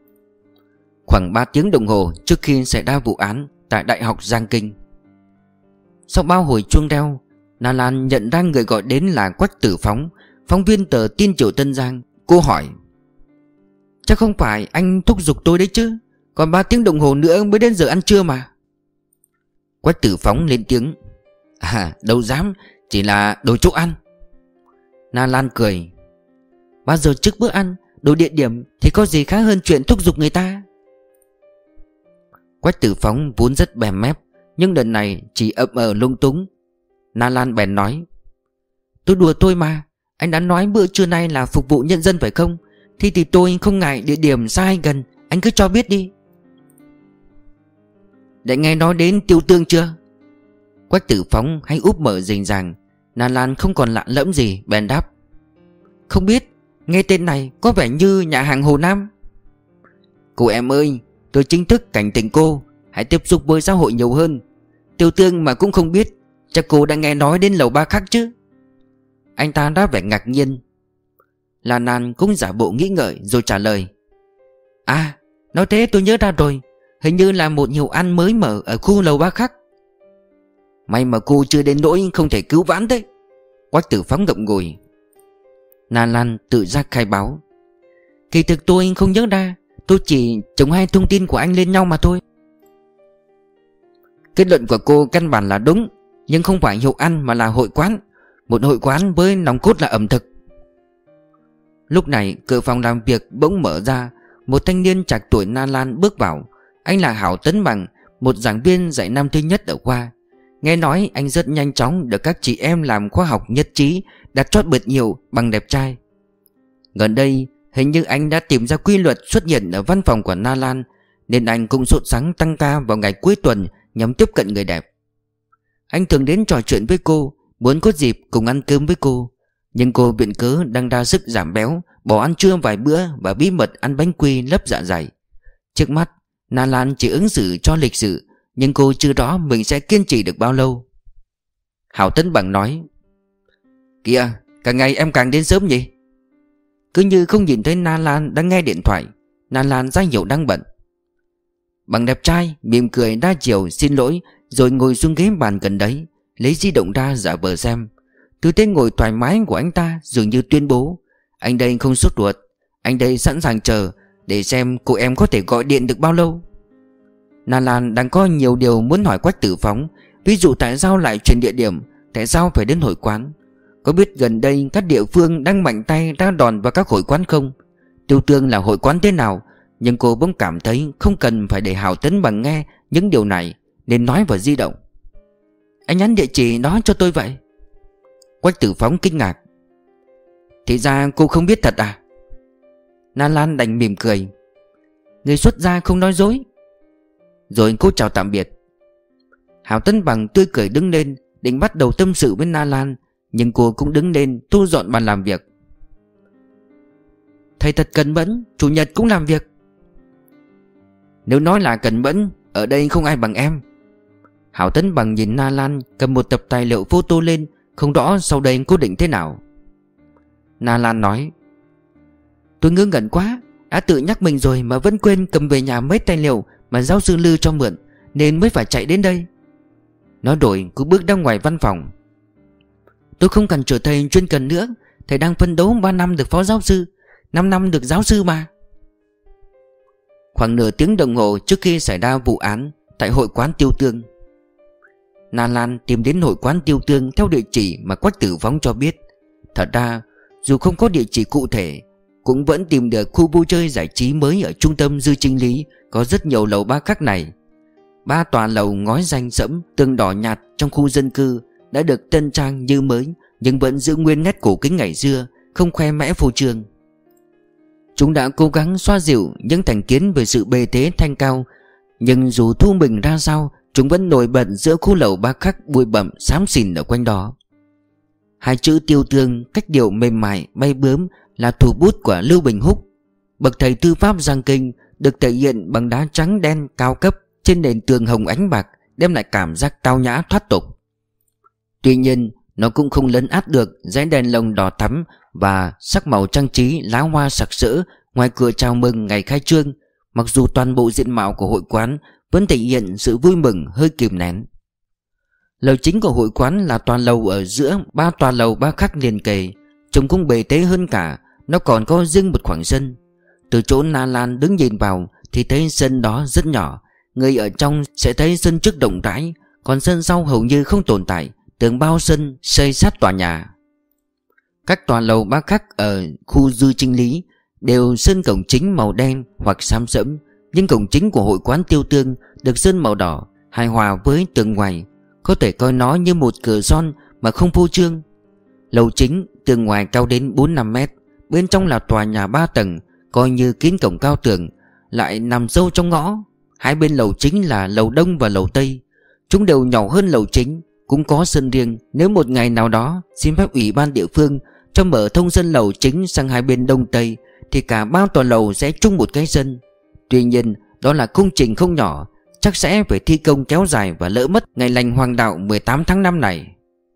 Khoảng 3 tiếng đồng hồ trước khi xảy ra vụ án tại Đại học Giang Kinh. Sau bao hồi chuông reo, Na Lan nhận ra người gọi đến là Quách Tử Phóng, phóng viên tờ Tin Triều Tân Giang. Cô hỏi: Chắc không phải anh thúc giục tôi đấy chứ? Còn 3 tiếng đồng hồ nữa mới đến giờ ăn trưa mà. Quách Tử Phóng lên tiếng: Đâu dám, chỉ là đổi chỗ ăn. Na Lan cười: Bao giờ trước bữa ăn đổi địa điểm thì có gì khác hơn chuyện thúc giục người ta. Quách Tử Phóng vốn rất bèm mép, nhưng lần này chỉ ậm ờ lung túng. Na Lan bèn nói: Tôi đùa tôi mà. Anh đã nói bữa trưa nay là phục vụ nhân dân phải không? Thì tôi không ngại địa điểm xa hay gần, anh cứ cho biết đi. Đã nghe nói đến Tiêu Tương chưa? Quách Tử Phóng hay úp mở rình ràng. Na Lan không còn lạ lẫm gì, bèn đáp: Không biết, nghe tên này có vẻ như nhà hàng Hồ Nam. Cô em ơi, tôi chính thức cảnh tỉnh cô, hãy tiếp xúc với xã hội nhiều hơn. Tiêu Tương mà cũng không biết, chắc cô đã nghe nói đến lầu Ba Khắc chứ? Anh ta đáp vẻ ngạc nhiên. La Lan cũng giả bộ nghĩ ngợi rồi trả lời: Nói thế tôi nhớ ra rồi. Hình như là một hiệu ăn mới mở ở khu lầu Ba Khắc. May mà cô chưa đến nỗi không thể cứu vãn đấy. Quách Tử Phóng ngậm ngùi. Na Lan tự giác khai báo: Kỳ thực tôi không nhớ ra, tôi chỉ chồng 2 thông tin của anh lên nhau mà thôi. Kết luận của cô căn bản là đúng, nhưng không phải hiệu ăn mà là hội quán. Một hội quán với nòng cốt là ẩm thực. Lúc này cửa phòng làm việc bỗng mở ra. Một thanh niên trạc tuổi Na Lan bước vào. Anh là Hảo Tấn Bằng, một giảng viên dạy năm thứ nhất ở khoa. Nghe nói anh rất nhanh chóng được các chị em làm khoa học nhất trí đặt chót biệt hiệu bằng đẹp trai. Gần đây hình như anh đã tìm ra quy luật xuất hiện ở văn phòng của Na Lan, nên anh cũng sốt sắng tăng ca vào ngày cuối tuần nhằm tiếp cận người đẹp. Anh thường đến trò chuyện với cô, muốn có dịp cùng ăn cơm với cô. Nhưng cô viện cớ đang đa sức giảm béo, bỏ ăn trưa vài bữa và bí mật ăn bánh quy lấp dạ dày. Trước mắt Na Lan chỉ ứng xử cho lịch sự, nhưng cô chưa rõ mình sẽ kiên trì được bao lâu. Hảo Tấn Bằng nói: Kìa, càng ngày em càng đến sớm nhỉ? Cứ như không nhìn thấy Na Lan đang nghe điện thoại. Na Lan ra hiệu đang bận. Bằng đẹp trai mỉm cười đa chiều xin lỗi, rồi ngồi xuống ghế bàn gần đấy, lấy di động ra giả vờ xem. Tư thế ngồi thoải mái của anh ta dường như tuyên bố: Anh đây không sốt ruột, anh đây sẵn sàng chờ, để xem cô em có thể gọi điện được bao lâu. Na Lan đang có nhiều điều muốn hỏi Quách Tử Phóng. Ví dụ tại sao lại chuyển địa điểm, tại sao phải đến hội quán, có biết gần đây các địa phương đang mạnh tay ra đòn vào các hội quán không, Tiêu Tương là hội quán thế nào. Nhưng cô bỗng cảm thấy không cần phải để Hảo Tấn Bằng nghe những điều này, nên nói vào di động: "Anh nhắn địa chỉ đó cho tôi vậy." Quách Tử Phóng kinh ngạc: "Thì ra cô không biết thật à?" Na Lan đành mỉm cười: "Người xuất gia không nói dối." Rồi cô chào tạm biệt. Hảo Tấn Bằng tươi cười đứng lên, định bắt đầu tâm sự với Na Lan, nhưng cô cũng đứng lên thu dọn bàn làm việc. "Thầy thật cẩn mẫn, chủ nhật cũng làm việc." "Nếu nói là cẩn mẫn, ở đây không ai bằng em." Hảo Tấn Bằng nhìn Na Lan cầm một tập tài liệu photo lên, không rõ sau đây cô định thế nào. Na Lan nói: "Tôi ngớ ngẩn quá, đã tự nhắc mình rồi mà vẫn quên cầm về nhà mấy tài liệu mà giáo sư Lư cho mượn, nên mới phải chạy đến đây." Nói rồi cô bước ra ngoài văn phòng. "Tôi không cần trở thầy chuyên cần nữa. Thầy đang phấn đấu 3 năm được phó giáo sư, 5 năm được giáo sư mà." Khoảng nửa tiếng đồng hồ trước khi xảy ra vụ án tại hội quán Tiêu Tương, Na Lan tìm đến hội quán Tiêu Tương theo địa chỉ mà Quách Tử Phóng cho biết. Thật ra dù không có địa chỉ cụ thể, cũng vẫn tìm được khu vui chơi giải trí mới ở trung tâm Dư Chinh Lý, có rất nhiều lầu ba khác này. 3 tòa lầu ngói xanh sẫm, tường đỏ nhạt trong khu dân cư đã được tân trang như mới, nhưng vẫn giữ nguyên nét cổ kính ngày xưa, không khoe mẽ phô trương. Chúng đã cố gắng xoa dịu những thành kiến về sự bề thế thanh cao, nhưng dù thu mình ra sao, chúng vẫn nổi bật giữa khu lầu ba khắc bụi bặm xám xỉn ở quanh đó. 2 chữ Tiêu Tương cách điệu mềm mại bay bướm là thủ bút của Lưu Bình Húc, bậc thầy thư pháp Giang Kinh, được thể hiện bằng đá trắng đen cao cấp trên nền tường hồng ánh bạc, đem lại cảm giác tao nhã thoát tục. Tuy nhiên nó cũng không lấn át được dãy đèn lồng đỏ thắm và sắc màu trang trí lá hoa sặc sỡ ngoài cửa chào mừng ngày khai trương, mặc dù toàn bộ diện mạo của hội quán vẫn thể hiện sự vui mừng hơi kìm nén. Lầu chính của hội quán là tòa lầu ở giữa 3 tòa lầu ba khắc liền kề, trông cũng bề thế hơn cả. Nó còn có riêng một khoảng sân. Từ chỗ Na Lan đứng nhìn vào thì thấy sân đó rất nhỏ. Người ở trong sẽ thấy sân trước rộng rãi, còn sân sau hầu như không tồn tại, tường bao sân xây sát tòa nhà. Các tòa lầu ba khắc ở khu Dư Chinh Lý đều sơn cổng chính màu đen hoặc xám sẫm, nhưng cổng chính của hội quán Tiêu Tương được sơn màu đỏ, hài hòa với tường ngoài, có thể coi nó như một cửa son mà không phô trương. Lầu chính tường ngoài cao đến 4-5 mét, bên trong là tòa nhà 3 tầng, coi như kín cổng cao tường, lại nằm sâu trong ngõ. Hai bên lầu chính là lầu Đông và lầu Tây. Chúng đều nhỏ hơn lầu chính, cũng có sân riêng. Nếu một ngày nào đó xin phép ủy ban địa phương cho mở thông sân lầu chính sang hai bên Đông Tây, thì cả 3 tòa lầu sẽ chung một cái sân. Tuy nhiên đó là công trình không nhỏ, chắc sẽ phải thi công kéo dài và lỡ mất ngày lành hoàng đạo 18 tháng 5 này.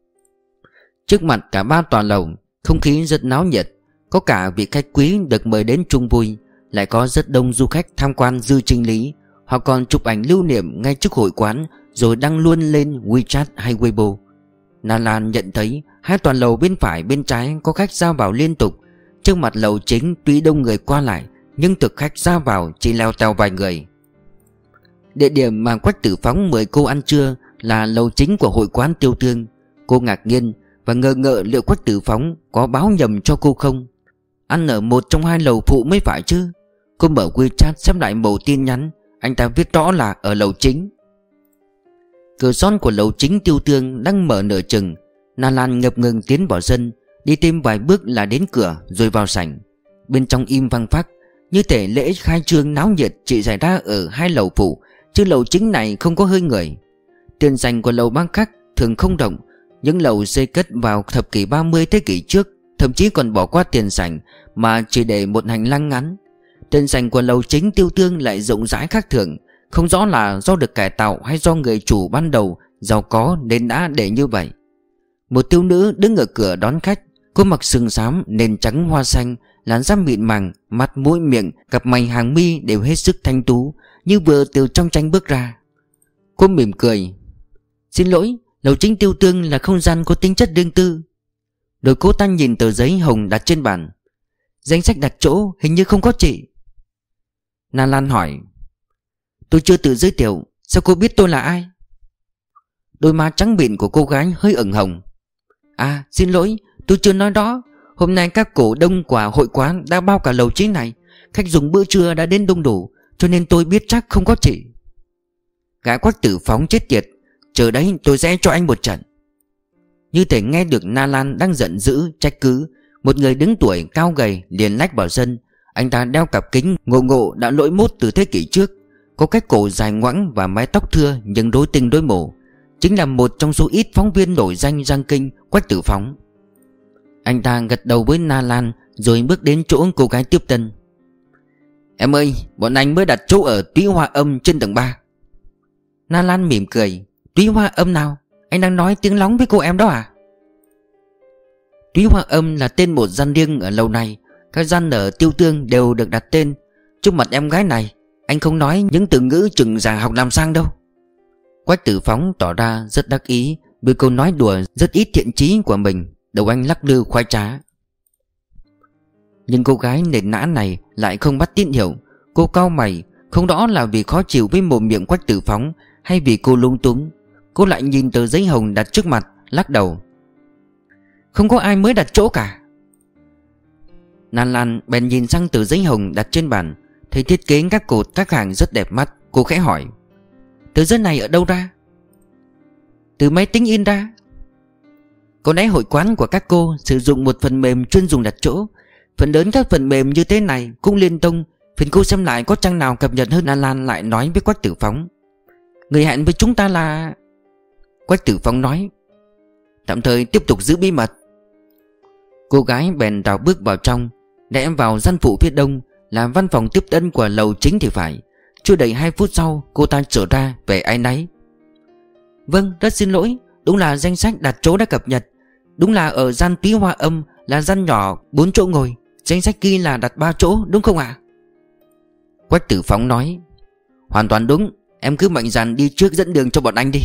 Trước mặt cả 3 tòa lầu, không khí rất náo nhiệt. Có cả vị khách quý được mời đến chung vui, lại có rất đông du khách tham quan Dư Chinh Lý. Họ còn chụp ảnh lưu niệm ngay trước hội quán rồi đăng luôn lên WeChat hay Weibo. Na Lan nhận thấy 2 tòa lầu bên phải bên trái có khách ra vào liên tục. Trước mặt lầu chính tuy đông người qua lại, nhưng thực khách ra vào chỉ leo tèo vài người. Địa điểm mà Quách Tử Phóng mời cô ăn trưa là lầu chính của hội quán Tiêu Tương. Cô ngạc nhiên và ngờ ngợ liệu Quách Tử Phóng có báo nhầm cho cô không. Ăn ở một trong 2 lầu phụ mới phải chứ. Cô mở WeChat xem lại mẫu tin nhắn, anh ta viết rõ là ở lầu chính. Cửa son của lầu chính Tiêu Tương đang mở nửa chừng. Na Lan ngập ngừng tiến vào sân, đi thêm vài bước là đến cửa rồi vào sảnh. Bên trong im phăng phắc, như thể lễ khai trương náo nhiệt chỉ xảy ra ở 2 lầu phụ, chứ lầu chính này không có hơi người. Tiền sảnh của lầu ba khắc thường không rộng. Những lầu xây cất vào thập kỷ 30 thế kỷ trước thậm chí còn bỏ qua tiền sảnh mà chỉ để một hành lang ngắn. Tiền sảnh của lầu chính Tiêu Tương lại rộng rãi khác thường, không rõ là do được cải tạo hay do người chủ ban đầu giàu có nên đã để như vậy. Một thiếu nữ đứng ở cửa đón khách. Cô mặc sừng xám, nền trắng hoa xanh, làn da mịn màng, mặt mũi miệng, cặp mày hàng mi đều hết sức thanh tú, như vừa từ trong tranh bước ra. Cô mỉm cười: "Xin lỗi, lầu chính Tiêu Tương là không gian có tính chất riêng tư." Rồi cô ta nhìn tờ giấy hồng đặt trên bàn: "Danh sách đặt chỗ hình như không có chị." Na Lan hỏi. Tôi chưa tự giới thiệu, sao cô biết tôi là ai? Đôi má trắng bệch của cô gái hơi ửng hồng. À xin lỗi, tôi chưa nói đó. Hôm nay các cổ đông của hội quán đã bao cả lầu chính này. Khách dùng bữa trưa đã đến đông đủ, cho nên tôi biết chắc không có chị. Gã Quách Tử Phóng chết tiệt. Chờ đấy, tôi sẽ cho anh một trận. Như thể nghe được Na Lan đang giận dữ trách cứ, một người đứng tuổi cao gầy liền lách vào sân. Anh ta đeo cặp kính ngộ đã lỗi mốt từ thế kỷ trước, có cái cổ dài ngoẵng và mái tóc thưa nhưng đối tinh đối mổ. Chính là một trong số ít phóng viên nổi danh Giang Kinh, Quách Tử Phóng. Anh ta gật đầu với Na Lan rồi bước đến chỗ cô gái tiếp tân. Em ơi, bọn anh mới đặt chỗ ở Túy Hoa Âm trên tầng 3. Na Lan mỉm cười. Túy Hoa Âm nào? Anh đang nói tiếng lóng với cô em đó à? Túy Hoa Âm là tên một gian riêng ở lầu này. Các gian ở Tiêu Tương đều được đặt tên. Trước mặt em gái này, anh không nói những từ ngữ chừng già học làm sang đâu. Quách Tử Phóng tỏ ra rất đắc ý với câu nói đùa rất ít thiện chí của mình. Đầu anh lắc lư khoái trá. Nhưng cô gái nền nã này lại không bắt tín hiệu. Cô cau mày, không rõ là vì khó chịu với mồm miệng Quách Tử Phóng hay vì cô lung túng. Cô lại nhìn tờ giấy hồng đặt trước mặt, lắc đầu. Không có ai mới đặt chỗ cả. Na Lan bèn nhìn sang tờ giấy hồng đặt trên bàn, thấy thiết kế các cột các hàng rất đẹp mắt. Cô khẽ hỏi. Tờ giấy này ở đâu ra? Từ máy tính in ra. Có lẽ hội quán của các cô sử dụng một phần mềm chuyên dùng đặt chỗ. Phần lớn các phần mềm như thế này cũng liên thông. Phiền cô xem lại có trang nào cập nhật hơn. Na Lan lại nói với Quách Tử Phóng. Người hẹn với chúng ta là... Quách Tử Phóng nói. Tạm thời tiếp tục giữ bí mật. Cô gái bèn rào bước vào trong. Để vào gian phụ phía đông là văn phòng tiếp tân của lầu chính thì phải. Chưa đầy 2 phút sau cô ta trở ra vẻ áy náy. Vâng, rất xin lỗi. Đúng là danh sách đặt chỗ đã cập nhật. Đúng là ở gian Túy Hoa Âm là gian nhỏ 4 chỗ ngồi. Danh sách ghi là đặt 3 chỗ đúng không ạ? Quách Tử Phóng nói. Hoàn toàn đúng. Em cứ mạnh dạn đi trước dẫn đường cho bọn anh đi.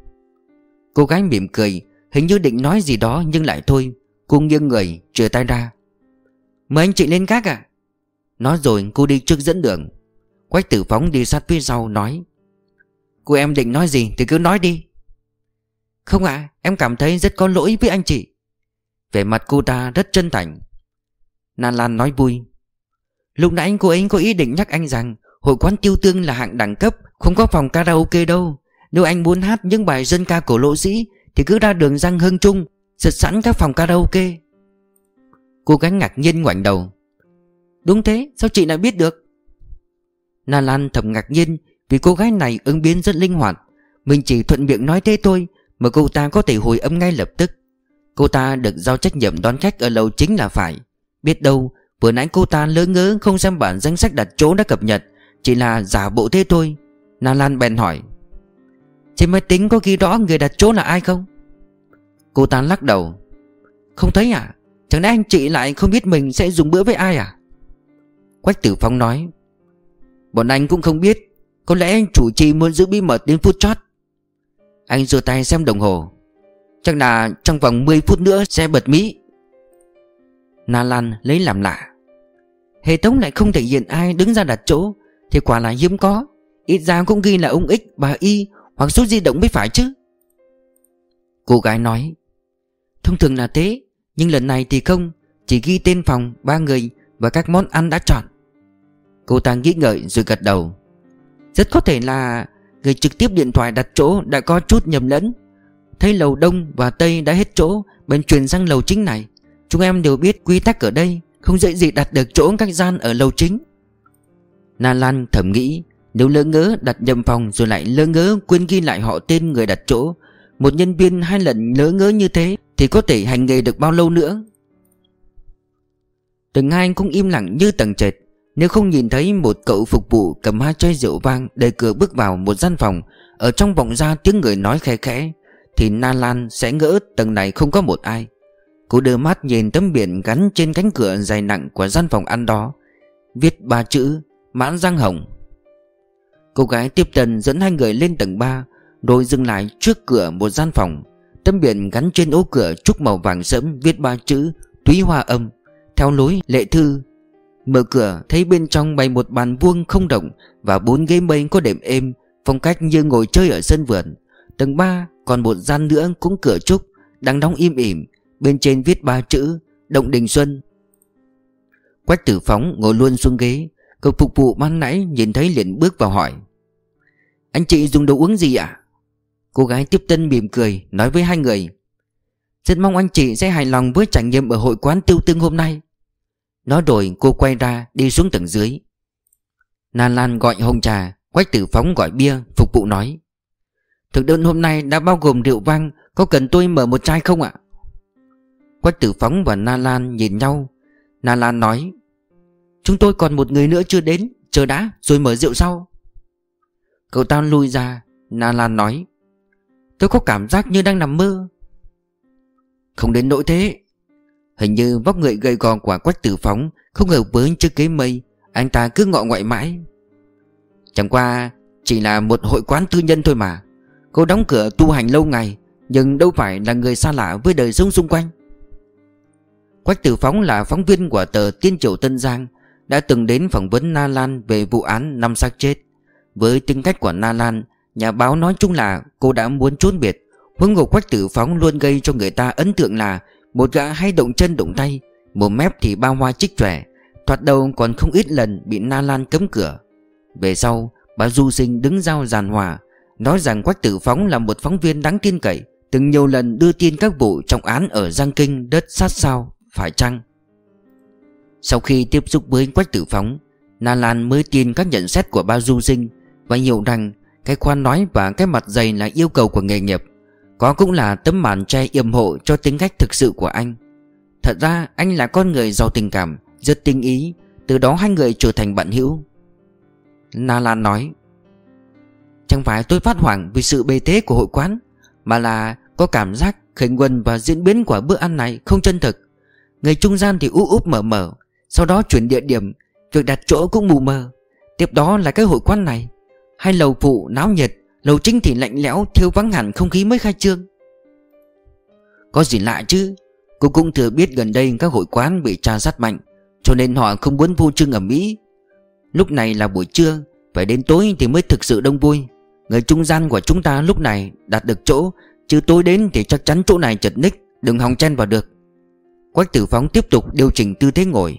Cô gái mỉm cười, hình như định nói gì đó nhưng lại thôi. Cô nghiêng người chìa tay ra. Mời anh chị lên gác ạ. Nói rồi cô đi trước dẫn đường. Quách Tử Phóng đi sát phía sau nói. Cô em định nói gì thì cứ nói đi. Không ạ, em cảm thấy rất có lỗi với anh chị. Vẻ mặt cô ta rất chân thành. Na Lan nói vui. Lúc nãy cô ấy có ý định nhắc anh rằng hội quán Tiêu Tương là hạng đẳng cấp, không có phòng karaoke đâu. Nếu anh muốn hát những bài dân ca cổ lỗ sĩ thì cứ ra đường Giang Hưng Trung, giật sẵn các phòng karaoke. Cô gái ngạc nhiên ngoảnh đầu. Đúng thế, sao chị lại biết được? Na Lan thầm ngạc nhiên vì cô gái này ứng biến rất linh hoạt. Mình chỉ thuận miệng nói thế thôi mà cô ta có thể hồi âm ngay lập tức. Cô ta được giao trách nhiệm đón khách ở lầu chính là phải. Biết đâu vừa nãy cô ta lỡ ngớ không xem bản danh sách đặt chỗ đã cập nhật, chỉ là giả bộ thế thôi. Na Lan bèn hỏi. Trên máy tính có ghi rõ người đặt chỗ là ai không? Cô ta lắc đầu. Không thấy à? Chẳng lẽ anh chị lại không biết mình sẽ dùng bữa với ai à? Quách Tử Phóng nói. Bọn anh cũng không biết. Có lẽ anh chủ trì muốn giữ bí mật đến phút chót. Anh giơ tay xem đồng hồ. Chắc là trong vòng 10 phút nữa sẽ bật mí. Na Lan lấy làm lạ. Hệ thống lại không thể hiện ai đứng ra đặt chỗ thì quả là hiếm có. Ít ra cũng ghi là ông X, bà Y hoặc số di động mới phải chứ. Cô gái nói. Thông thường là thế, nhưng lần này thì không. Chỉ ghi tên phòng, 3 người và các món ăn đã chọn. Cô ta nghĩ ngợi rồi gật đầu. Rất có thể là người trực tiếp điện thoại đặt chỗ đã có chút nhầm lẫn. Thấy lầu Đông và Tây đã hết chỗ bèn chuyển sang lầu chính này. Chúng em đều biết quy tắc ở đây, không dễ gì đặt được chỗ các gian ở lầu chính. Na Lan thầm nghĩ. Nếu lỡ ngớ đặt nhầm phòng rồi lại lỡ ngớ quên ghi lại họ tên người đặt chỗ, một nhân viên 2 lần lỡ ngớ như thế thì có thể hành nghề được bao lâu nữa? Tầng 2 cũng im lặng như tầng trệt. Nếu không nhìn thấy một cậu phục vụ cầm 2 chai rượu vang đẩy cửa bước vào một gian phòng, ở trong vọng ra tiếng người nói khẽ khẽ, thì Na Lan sẽ ngỡ tầng này không có một ai. Cô đưa mắt nhìn tấm biển gắn trên cánh cửa dày nặng của gian phòng ăn đó, viết 3 chữ Mãn Giang Hồng. Cô gái tiếp tân dẫn 2 người lên tầng 3, rồi dừng lại trước cửa một gian phòng. Tấm biển gắn trên ô cửa trúc màu vàng sẫm viết 3 chữ Túy Hoa Âm theo lối Lệ Thư. Mở cửa thấy bên trong bày một bàn vuông không động và 4 ghế mây có đệm êm, phong cách như ngồi chơi ở sân vườn. Tầng 3 còn một gian nữa cũng cửa trúc, đang đóng im ỉm, bên trên viết 3 chữ Động Đình Xuân. Quách Tử Phóng ngồi luôn xuống ghế. Cậu phục vụ ban nãy nhìn thấy liền bước vào hỏi: "Anh chị dùng đồ uống gì ạ?" Cô gái tiếp tân mỉm cười nói với hai người: "Rất mong anh chị sẽ hài lòng với trải nghiệm ở hội quán Tiêu Tương hôm nay." Nói rồi cô quay ra đi xuống tầng dưới. Na Lan gọi hồng trà, Quách Tử Phóng gọi bia. Phục vụ nói: "Thực đơn hôm nay đã bao gồm rượu vang, có cần tôi mở một chai không ạ?" Quách Tử Phóng và Na Lan nhìn nhau. Na Lan nói: "Chúng tôi còn một người nữa chưa đến, chờ đã rồi mở rượu sau." Cậu ta lui ra. Na Lan nói: "Tôi có cảm giác như đang nằm mơ." "Không đến nỗi thế." Hình như vóc người gầy gò của Quách Tử Phóng không hợp với chiếc ghế mây. Anh ta cứ ngọ ngoại mãi: "Chẳng qua chỉ là một hội quán tư nhân thôi mà. Cô đóng cửa tu hành lâu ngày, nhưng đâu phải là người xa lạ với đời sống xung quanh." Quách Tử Phóng là phóng viên của tờ Tiên Triều Tân Giang, đã từng đến phỏng vấn Na Lan về vụ án 5 xác chết. Với tính cách của Na Lan, nhà báo nói chung là cô đã muốn trốn biệt. Huống hồ Quách Tử Phóng luôn gây cho người ta ấn tượng là một gã hay động chân động tay, mồm mép thì ba hoa trích tròe. Thoạt đầu còn không ít lần bị Na Lan cấm cửa. Về sau, bà Du Sinh đứng ra giàn hòa, nói rằng Quách Tử Phóng là một phóng viên đáng tin cậy, từng nhiều lần đưa tin các vụ trọng án ở Giang Kinh đất sát sao. Phải chăng? Sau khi tiếp xúc với Quách Tử Phóng, Na Lan mới tin các nhận xét của bà Du Sinh và hiểu rằng cái khoan nói và cái mặt dày là yêu cầu của nghề nghiệp. Có cũng là tấm màn che yểm hộ cho tính cách thực sự của anh. Thật ra anh là con người giàu tình cảm, rất tinh ý. Từ đó hai người trở thành bạn hữu. Na Lan nói: "Chẳng phải tôi phát hoảng vì sự bề thế của hội quán, mà là có cảm giác khởi nguồn và diễn biến của bữa ăn này không chân thực. Người trung gian thì úp úp mở mở, sau đó chuyển địa điểm, việc đặt chỗ cũng mù mờ. Tiếp đó là cái hội quán này, hai lầu phụ náo nhiệt, lầu chính thì lạnh lẽo, thiếu vắng hẳn không khí mới khai trương." Có gì lạ chứ? Cô cũng thừa biết gần đây các hội quán bị tra sát mạnh, cho nên họ không muốn phô trương ầm ĩ. Lúc này là buổi trưa, phải đến tối thì mới thực sự đông vui. Người trung gian của chúng ta lúc này đặt được chỗ, chứ tối đến thì chắc chắn chỗ này chật ních, đừng hòng chen vào được. Quách Tử Phóng tiếp tục điều chỉnh tư thế ngồi.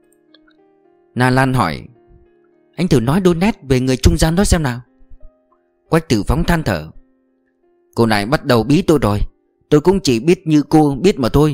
Na Lan hỏi: "Anh thử nói đôi nét về người trung gian đó xem nào." Quách Tử Phóng than thở: "Cô này bắt đầu bí tôi rồi. Tôi cũng chỉ biết như cô biết mà thôi."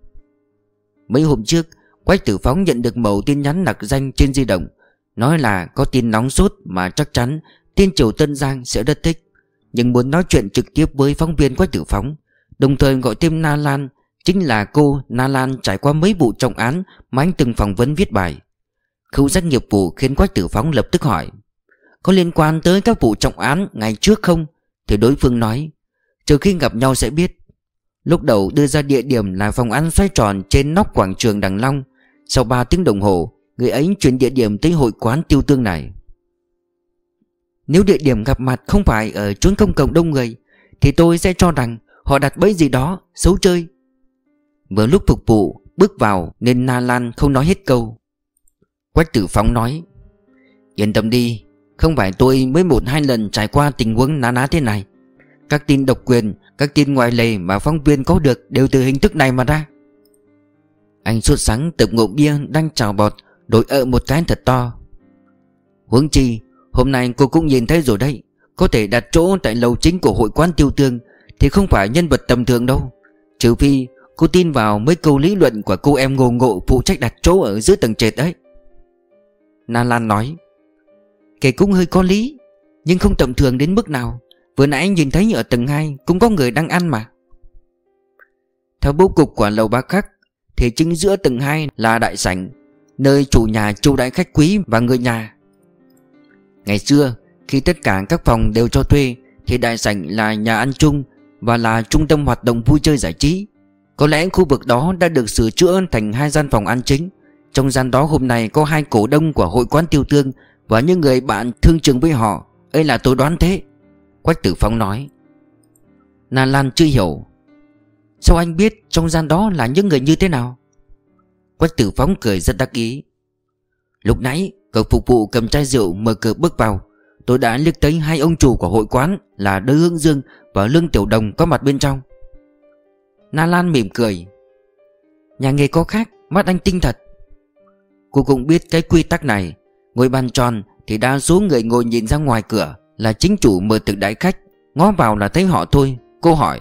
Mấy hôm trước, Quách Tử Phóng nhận được mẩu tin nhắn nặc danh trên di động, nói là có tin nóng sốt mà chắc chắn Tiên Triều Tân Giang sẽ rất thích, nhưng muốn nói chuyện trực tiếp với phóng viên Quách Tử Phóng, đồng thời gọi thêm Na Lan. Chính là cô Na Lan trải qua mấy vụ trọng án mà anh từng phỏng vấn viết bài. Khứu giác nghiệp vụ khiến Quách Tử Phóng lập tức hỏi: "Có liên quan tới các vụ trọng án ngày trước không?" Thì đối phương nói: "Trừ khi gặp nhau sẽ biết." Lúc đầu đưa ra địa điểm là phòng ăn xoay tròn trên nóc quảng trường Đằng Long. Sau 3 tiếng đồng hồ, người ấy chuyển địa điểm tới hội quán Tiêu Tương này. "Nếu địa điểm gặp mặt không phải ở chốn công cộng đông người thì tôi sẽ cho rằng họ đặt bẫy gì đó xấu chơi." Vừa lúc phục vụ bước vào nên Na Lan không nói hết câu. Quách Tử Phóng nói: "Yên tâm đi, không phải tôi mới 1-2 lần trải qua tình huống ná ná thế này. Các tin độc quyền, các tin ngoài lề mà phóng viên có được đều từ hình thức này mà ra." Anh sốt sắng tập ngụm bia đang trào bọt, đổi một cái thật to: "Huống chi hôm nay cô cũng nhìn thấy rồi đấy, có thể đặt chỗ tại lầu chính của hội quán Tiêu Tương thì không phải nhân vật tầm thường đâu. Trừ phi cô tin vào mấy câu lý luận của cô em ngô ngộ phụ trách đặt chỗ ở dưới tầng trệt đấy." Na Lan nói: "Kể cũng hơi có lý, nhưng không tầm thường đến mức nào. Vừa nãy anh nhìn thấy ở tầng 2 cũng có người đang ăn mà." Theo bố cục của lầu Ba Khắc thì chính giữa tầng 2 là đại sảnh, nơi chủ nhà chiêu đãi khách quý và người nhà. Ngày xưa khi tất cả các phòng đều cho thuê thì đại sảnh là nhà ăn chung và là trung tâm hoạt động vui chơi giải trí. Có lẽ khu vực đó đã được sửa chữa thành 2 gian phòng ăn chính. Trong gian đó hôm nay có 2 cổ đông của hội quán Tiêu Tương và những người bạn thương trường với họ. Ấy là tôi đoán thế." Quách Tử Phóng nói. Na Lan chưa hiểu: "Sao anh biết trong gian đó là những người như thế nào?" Quách Tử Phóng cười rất đắc ý: Lúc nãy cậu phục vụ cầm chai rượu mở cửa bước vào, tôi đã liếc thấy hai ông chủ của hội quán là Đới Hướng Dương và Lương Tiểu Đồng có mặt bên trong. Na Lan mỉm cười. Nhà nghề có khác, mắt anh tinh thật. Cô cũng biết cái quy tắc này. Ngồi bàn tròn thì đa số người ngồi nhìn ra ngoài cửa là chính chủ mở tiệc đãi khách, ngó vào là thấy họ thôi. Cô hỏi: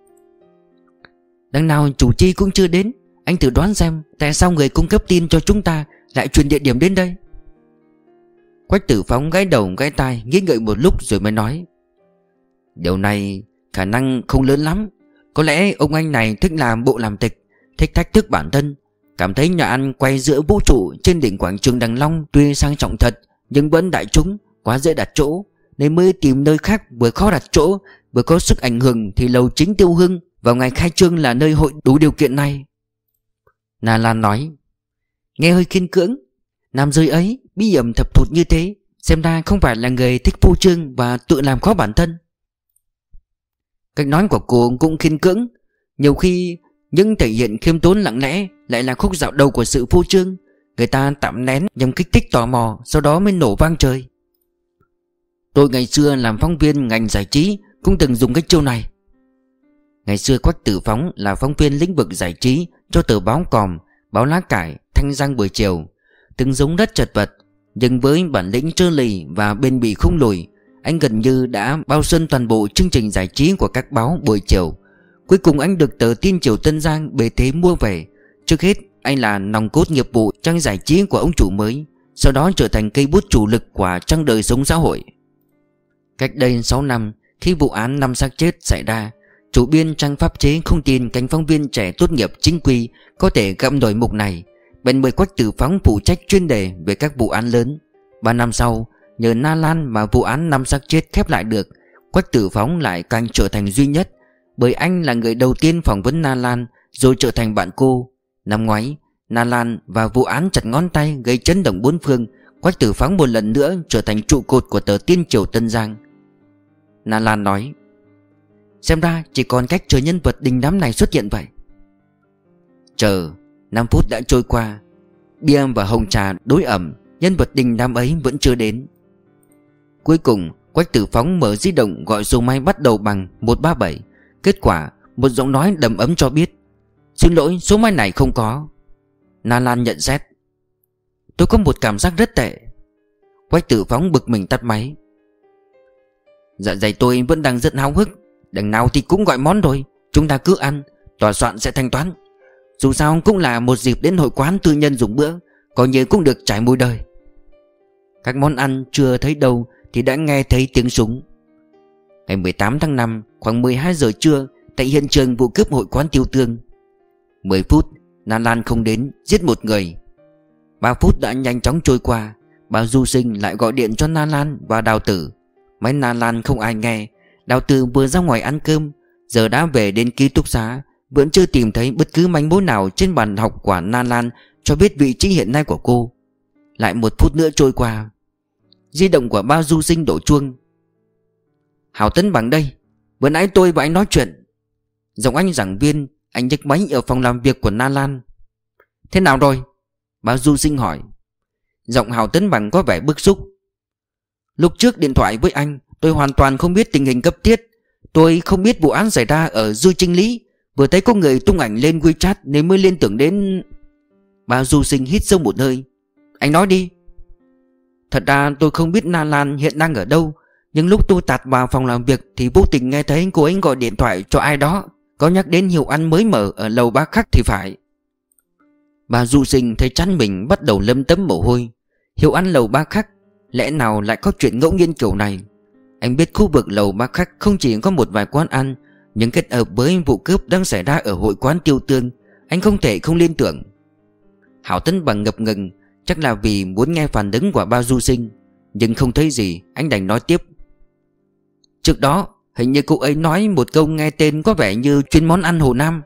đằng nào chủ chi cũng chưa đến, anh thử đoán xem tại sao người cung cấp tin cho chúng ta lại chuyển địa điểm đến đây. Quách Tử Phóng gãi đầu gãi tai, nghĩ ngợi một lúc rồi mới nói: điều này khả năng không lớn lắm. Có lẽ ông anh này thích làm bộ làm tịch, thích thách thức bản thân, cảm thấy nhà ăn quay giữa vũ trụ trên đỉnh quảng trường Đằng Long tuy sang trọng thật nhưng vẫn đại chúng, quá dễ đặt chỗ, nên mới tìm nơi khác vừa khó đặt chỗ vừa có sức ảnh hưởng thì lầu chính Tiêu Hưng vào ngày khai trương là nơi hội đủ điều kiện này. Na Lan nói: nghe hơi khiên cưỡng. Nam giới ấy bí ẩn thập thụt như thế, xem ra không phải là người thích phô trương và tự làm khó bản thân. Cách nói của cô cũng khiên cưỡng. Nhiều khi những thể hiện khiêm tốn lặng lẽ lại là khúc dạo đầu của sự phô trương. Người ta tạm nén nhằm kích thích tò mò, sau đó mới nổ vang trời. Tôi ngày xưa làm phóng viên ngành giải trí cũng từng dùng cái chiêu này. Ngày xưa Quách Tử Phóng là phóng viên lĩnh vực giải trí cho tờ báo Còm, báo Lá Cải, Thanh Giang buổi chiều. Từng giống đất chật vật, nhưng với bản lĩnh trơ lì và bền bỉ không lùi, anh gần như đã bao xuân toàn bộ chương trình giải trí của các báo buổi chiều. Cuối cùng anh được tờ Tin Chiều Tân Giang bề thế mua về. Trước hết anh là nòng cốt nghiệp vụ trang giải trí của ông chủ mới, sau đó trở thành cây bút chủ lực của trang đời sống xã hội. Cách đây 6 năm, khi vụ án 5 xác chết xảy ra, chủ biên trang pháp chế không tin cánh phóng viên trẻ tốt nghiệp chính quy có thể gặm nổi mục này, bèn mời Quách Tử Phóng phụ trách chuyên đề về các vụ án lớn. 3 năm sau, nhờ Na Lan mà vụ án 5 xác chết khép lại được. Quách Tử Phóng lại càng trở thành duy nhất, bởi anh là người đầu tiên phỏng vấn Na Lan rồi trở thành bạn cô. Năm ngoái, Na Lan và vụ án chặt ngón tay gây chấn động bốn phương, Quách Tử Phóng một lần nữa trở thành trụ cột của tờ Tin Chiều Tân Giang. Na Lan nói: xem ra chỉ còn cách chờ nhân vật đình đám này xuất hiện vậy. Chờ 5 phút đã trôi qua, bia và hồng trà đối ẩm, nhân vật đình đám ấy vẫn chưa đến. Cuối cùng Quách Tử Phóng mở di động gọi số máy bắt đầu bằng 137. Kết quả một giọng nói đầm ấm cho biết: xin lỗi, số máy này không có. Na Lan nhận xét: tôi có một cảm giác rất tệ. Quách Tử Phóng bực mình tắt máy. Dạ dày tôi vẫn đang rất háo hức. Đằng nào thì cũng gọi món rồi, chúng ta cứ ăn, tòa soạn sẽ thanh toán. Dù sao cũng là một dịp đến hội quán tư nhân dùng bữa, coi như cũng được trải mùi đời. Các món ăn chưa thấy đâu thì đã nghe thấy tiếng súng. Ngày 18 tháng 5, khoảng 12 giờ trưa, tại hiện trường vụ cướp hội quán Tiêu Tương. 10 phút, Na Lan không đến, giết một người. 3 phút đã nhanh chóng trôi qua. Bà Du Sinh lại gọi điện cho Na Lan và Đào Tử. Máy Na Lan không ai nghe. Đào Tử vừa ra ngoài ăn cơm, giờ đã về đến ký túc xá, vẫn chưa tìm thấy bất cứ manh mối nào trên bàn học của Na Lan cho biết vị trí hiện nay của cô. Lại 1 phút nữa trôi qua. Di động của ba Du Sinh đổ chuông. Hảo Tấn Bằng đây, vừa nãy tôi và anh nói chuyện. Giọng anh giảng viên. Anh nhấc máy ở phòng làm việc của Na Lan. Thế nào rồi? Bà Du Sinh hỏi. Giọng Hảo Tấn Bằng có vẻ bức xúc. Lúc trước điện thoại với anh, tôi hoàn toàn không biết tình hình cấp thiết. Tôi không biết vụ án xảy ra ở Dư Trinh Lý. Vừa thấy có người tung ảnh lên WeChat nên mới liên tưởng đến. Bà Du Sinh hít sâu một hơi. Anh nói đi. Thật ra tôi không biết Na Lan hiện đang ở đâu, nhưng lúc tôi tạt vào phòng làm việc thì vô tình nghe thấy cô ấy gọi điện thoại cho ai đó, có nhắc đến hiệu ăn mới mở ở lầu Bá Khắc thì phải. Bà Du Sinh thấy chán mình bắt đầu lấm tấm mồ hôi. Hiệu ăn lầu Bá Khắc, lẽ nào lại có chuyện ngẫu nhiên kiểu này? Anh biết khu vực lầu Bá Khắc không chỉ có một vài quán ăn, nhưng kết hợp với vụ cướp đang xảy ra ở hội quán Tiêu Tương, anh không thể không liên tưởng. Hảo Tấn Bằng ngập ngừng, chắc là vì muốn nghe phản ứng của bà Du Sinh, nhưng không thấy gì, anh đành nói tiếp. Trước đó hình như cô ấy nói một câu nghe tên có vẻ như chuyên món ăn Hồ Nam.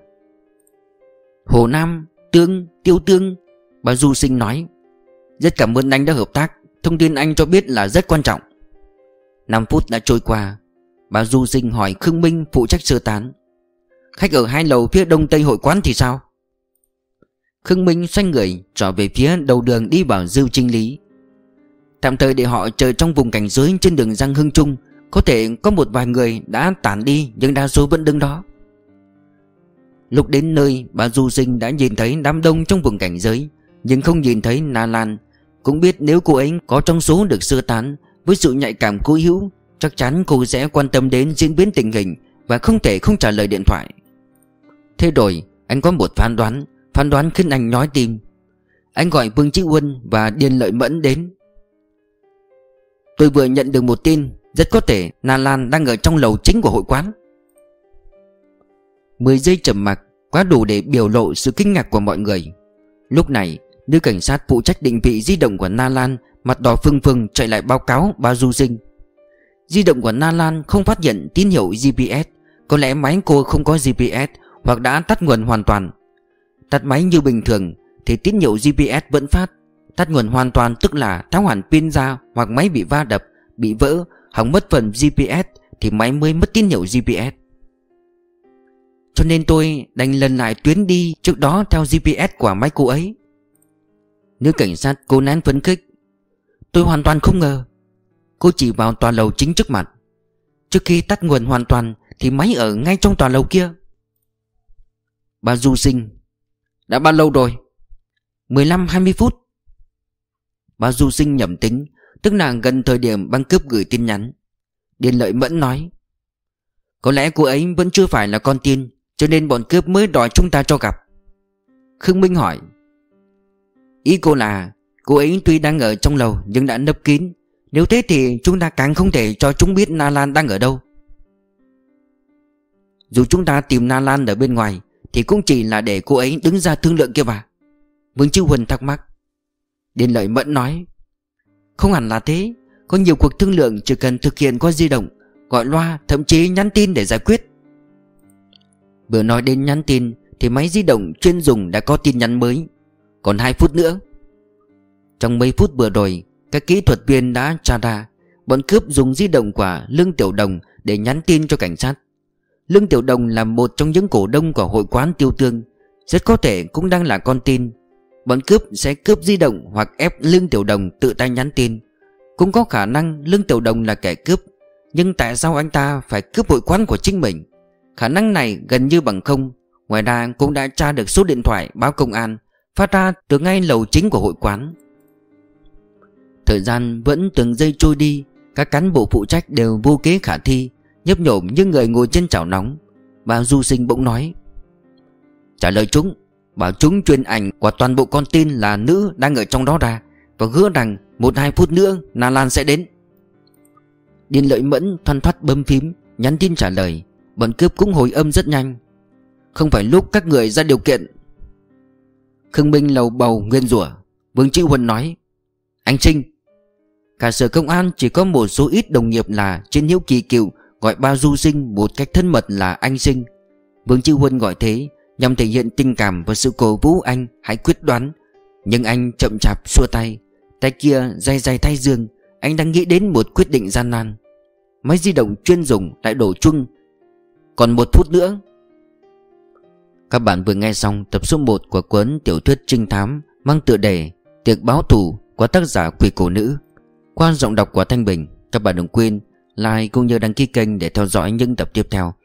Hồ Nam, Tương, Tiêu Tương. Bà Du Sinh nói. Rất cảm ơn anh đã hợp tác. Thông tin anh cho biết là rất quan trọng. 5 phút đã trôi qua. Bà Du Sinh hỏi Khương Minh phụ trách sơ tán. Khách ở 2 lầu phía đông tây hội quán thì sao? Khương Minh xoay người trở về phía đầu đường đi vào Dưu Trinh Lý. Tạm thời để họ chờ trong vùng cảnh giới trên đường Giang Hưng Trung. Có thể có một vài người đã tản đi, nhưng đa số vẫn đứng đó. Lúc đến nơi, bà Du Sinh đã nhìn thấy đám đông trong vùng cảnh giới, nhưng không nhìn thấy Na Lan. Cũng biết nếu cô ấy có trong số được sơ tán, với sự nhạy cảm cố hữu, chắc chắn cô sẽ quan tâm đến diễn biến tình hình và không thể không trả lời điện thoại. Thế rồi anh có một phán đoán khiến anh nhói tim. Anh gọi Vương Chí Huân và Điền Lợi Mẫn đến. Tôi vừa nhận được một tin, rất có thể Na Lan đang ở trong lầu chính của hội quán. 10 giây trầm mặc quá đủ để biểu lộ sự kinh ngạc của mọi người. Lúc này, nữ cảnh sát phụ trách định vị di động của Na Lan mặt đỏ phừng phừng chạy lại báo cáo bà Du Sinh. Di động của Na Lan không phát hiện tín hiệu GPS. Có lẽ máy cô không có GPS hoặc đã tắt nguồn hoàn toàn. Tắt máy như bình thường thì tín hiệu GPS vẫn phát. Tắt nguồn hoàn toàn tức là tháo hẳn pin ra, hoặc máy bị va đập, bị vỡ, hỏng mất phần GPS thì máy mới mất tín hiệu GPS. Cho nên tôi đành lần lại tuyến đi trước đó theo GPS của máy cô ấy. Nữ cảnh sát cố nén phấn khích. Tôi hoàn toàn không ngờ. Cô chỉ vào tòa lầu chính trước mặt. Trước khi tắt nguồn hoàn toàn thì máy ở ngay trong tòa lầu kia. Bà Du Sinh. Đã bao lâu rồi? 15-20 phút. Bà Du Sinh nhẩm tính, tức là gần thời điểm băng cướp gửi tin nhắn. Điền Lợi Mẫn nói. Có lẽ cô ấy vẫn chưa phải là con tin, cho nên bọn cướp mới đòi chúng ta cho gặp. Khương Minh hỏi. Ý cô là cô ấy tuy đang ở trong lầu nhưng đã nấp kín. Nếu thế thì chúng ta càng không thể cho chúng biết Na Lan đang ở đâu. Dù chúng ta tìm Na Lan ở bên ngoài thì cũng chỉ là để cô ấy đứng ra thương lượng kia mà. Vương Chí Huân thắc mắc. Điền Lợi Mẫn nói. Không hẳn là thế. Có nhiều cuộc thương lượng chỉ cần thực hiện qua di động, gọi loa, thậm chí nhắn tin để giải quyết. Vừa nói đến nhắn tin thì máy di động chuyên dùng đã có tin nhắn mới. Còn 2 phút nữa. Trong mấy phút vừa rồi, các kỹ thuật viên đã tra ra bọn cướp dùng di động của Lương Tiểu Đồng để nhắn tin cho cảnh sát. Lương Tiểu Đồng là một trong những cổ đông của hội quán Tiêu Tương, rất có thể cũng đang là con tin. Bọn cướp sẽ cướp di động hoặc ép Lương Tiểu Đồng tự tay nhắn tin. Cũng có khả năng Lương Tiểu Đồng là kẻ cướp, nhưng tại sao anh ta phải cướp hội quán của chính mình? Khả năng này gần như bằng không. Ngoài ra cũng đã tra được số điện thoại báo công an phát ra từ ngay lầu chính của hội quán. Thời gian vẫn từng giây trôi đi. Các cán bộ phụ trách đều vô kế khả thi, nhấp nhổm như người ngồi trên chảo nóng. Bà Du Sinh bỗng nói. Trả lời chúng, bảo chúng truyền ảnh của toàn bộ con tin là nữ đang ở trong đó ra, và hứa rằng 1-2 phút nữa Na Lan sẽ đến. Điền Lợi Mẫn thoăn thoắt bấm phím nhắn tin trả lời. Bọn cướp cũng hồi âm rất nhanh. Không phải lúc các người ra điều kiện. Khương Minh lầu bầu nguyên rủa. Vương Chí Huân nói. Anh Trinh. Cả sở công an chỉ có một số ít đồng nghiệp là trên Hiếu Kỳ Cựu gọi bà Du Sinh một cách thân mật là anh Sinh. Vương Chí Huân gọi thế nhằm thể hiện tình cảm và sự cổ vũ anh hãy quyết đoán. Nhưng anh chậm chạp xua tay. Tay kia day day tay giường. Anh đang nghĩ đến một quyết định gian nan. Máy di động chuyên dùng lại đổ chuông. Còn 1 phút nữa. Các bạn vừa nghe xong tập số 1 của cuốn tiểu thuyết trinh thám mang tựa đề Tiệc báo thù của tác giả Quỷ Cổ Nữ, qua giọng đọc của Thanh Bình. Các bạn đừng quên like cũng như đăng ký kênh để theo dõi những tập tiếp theo.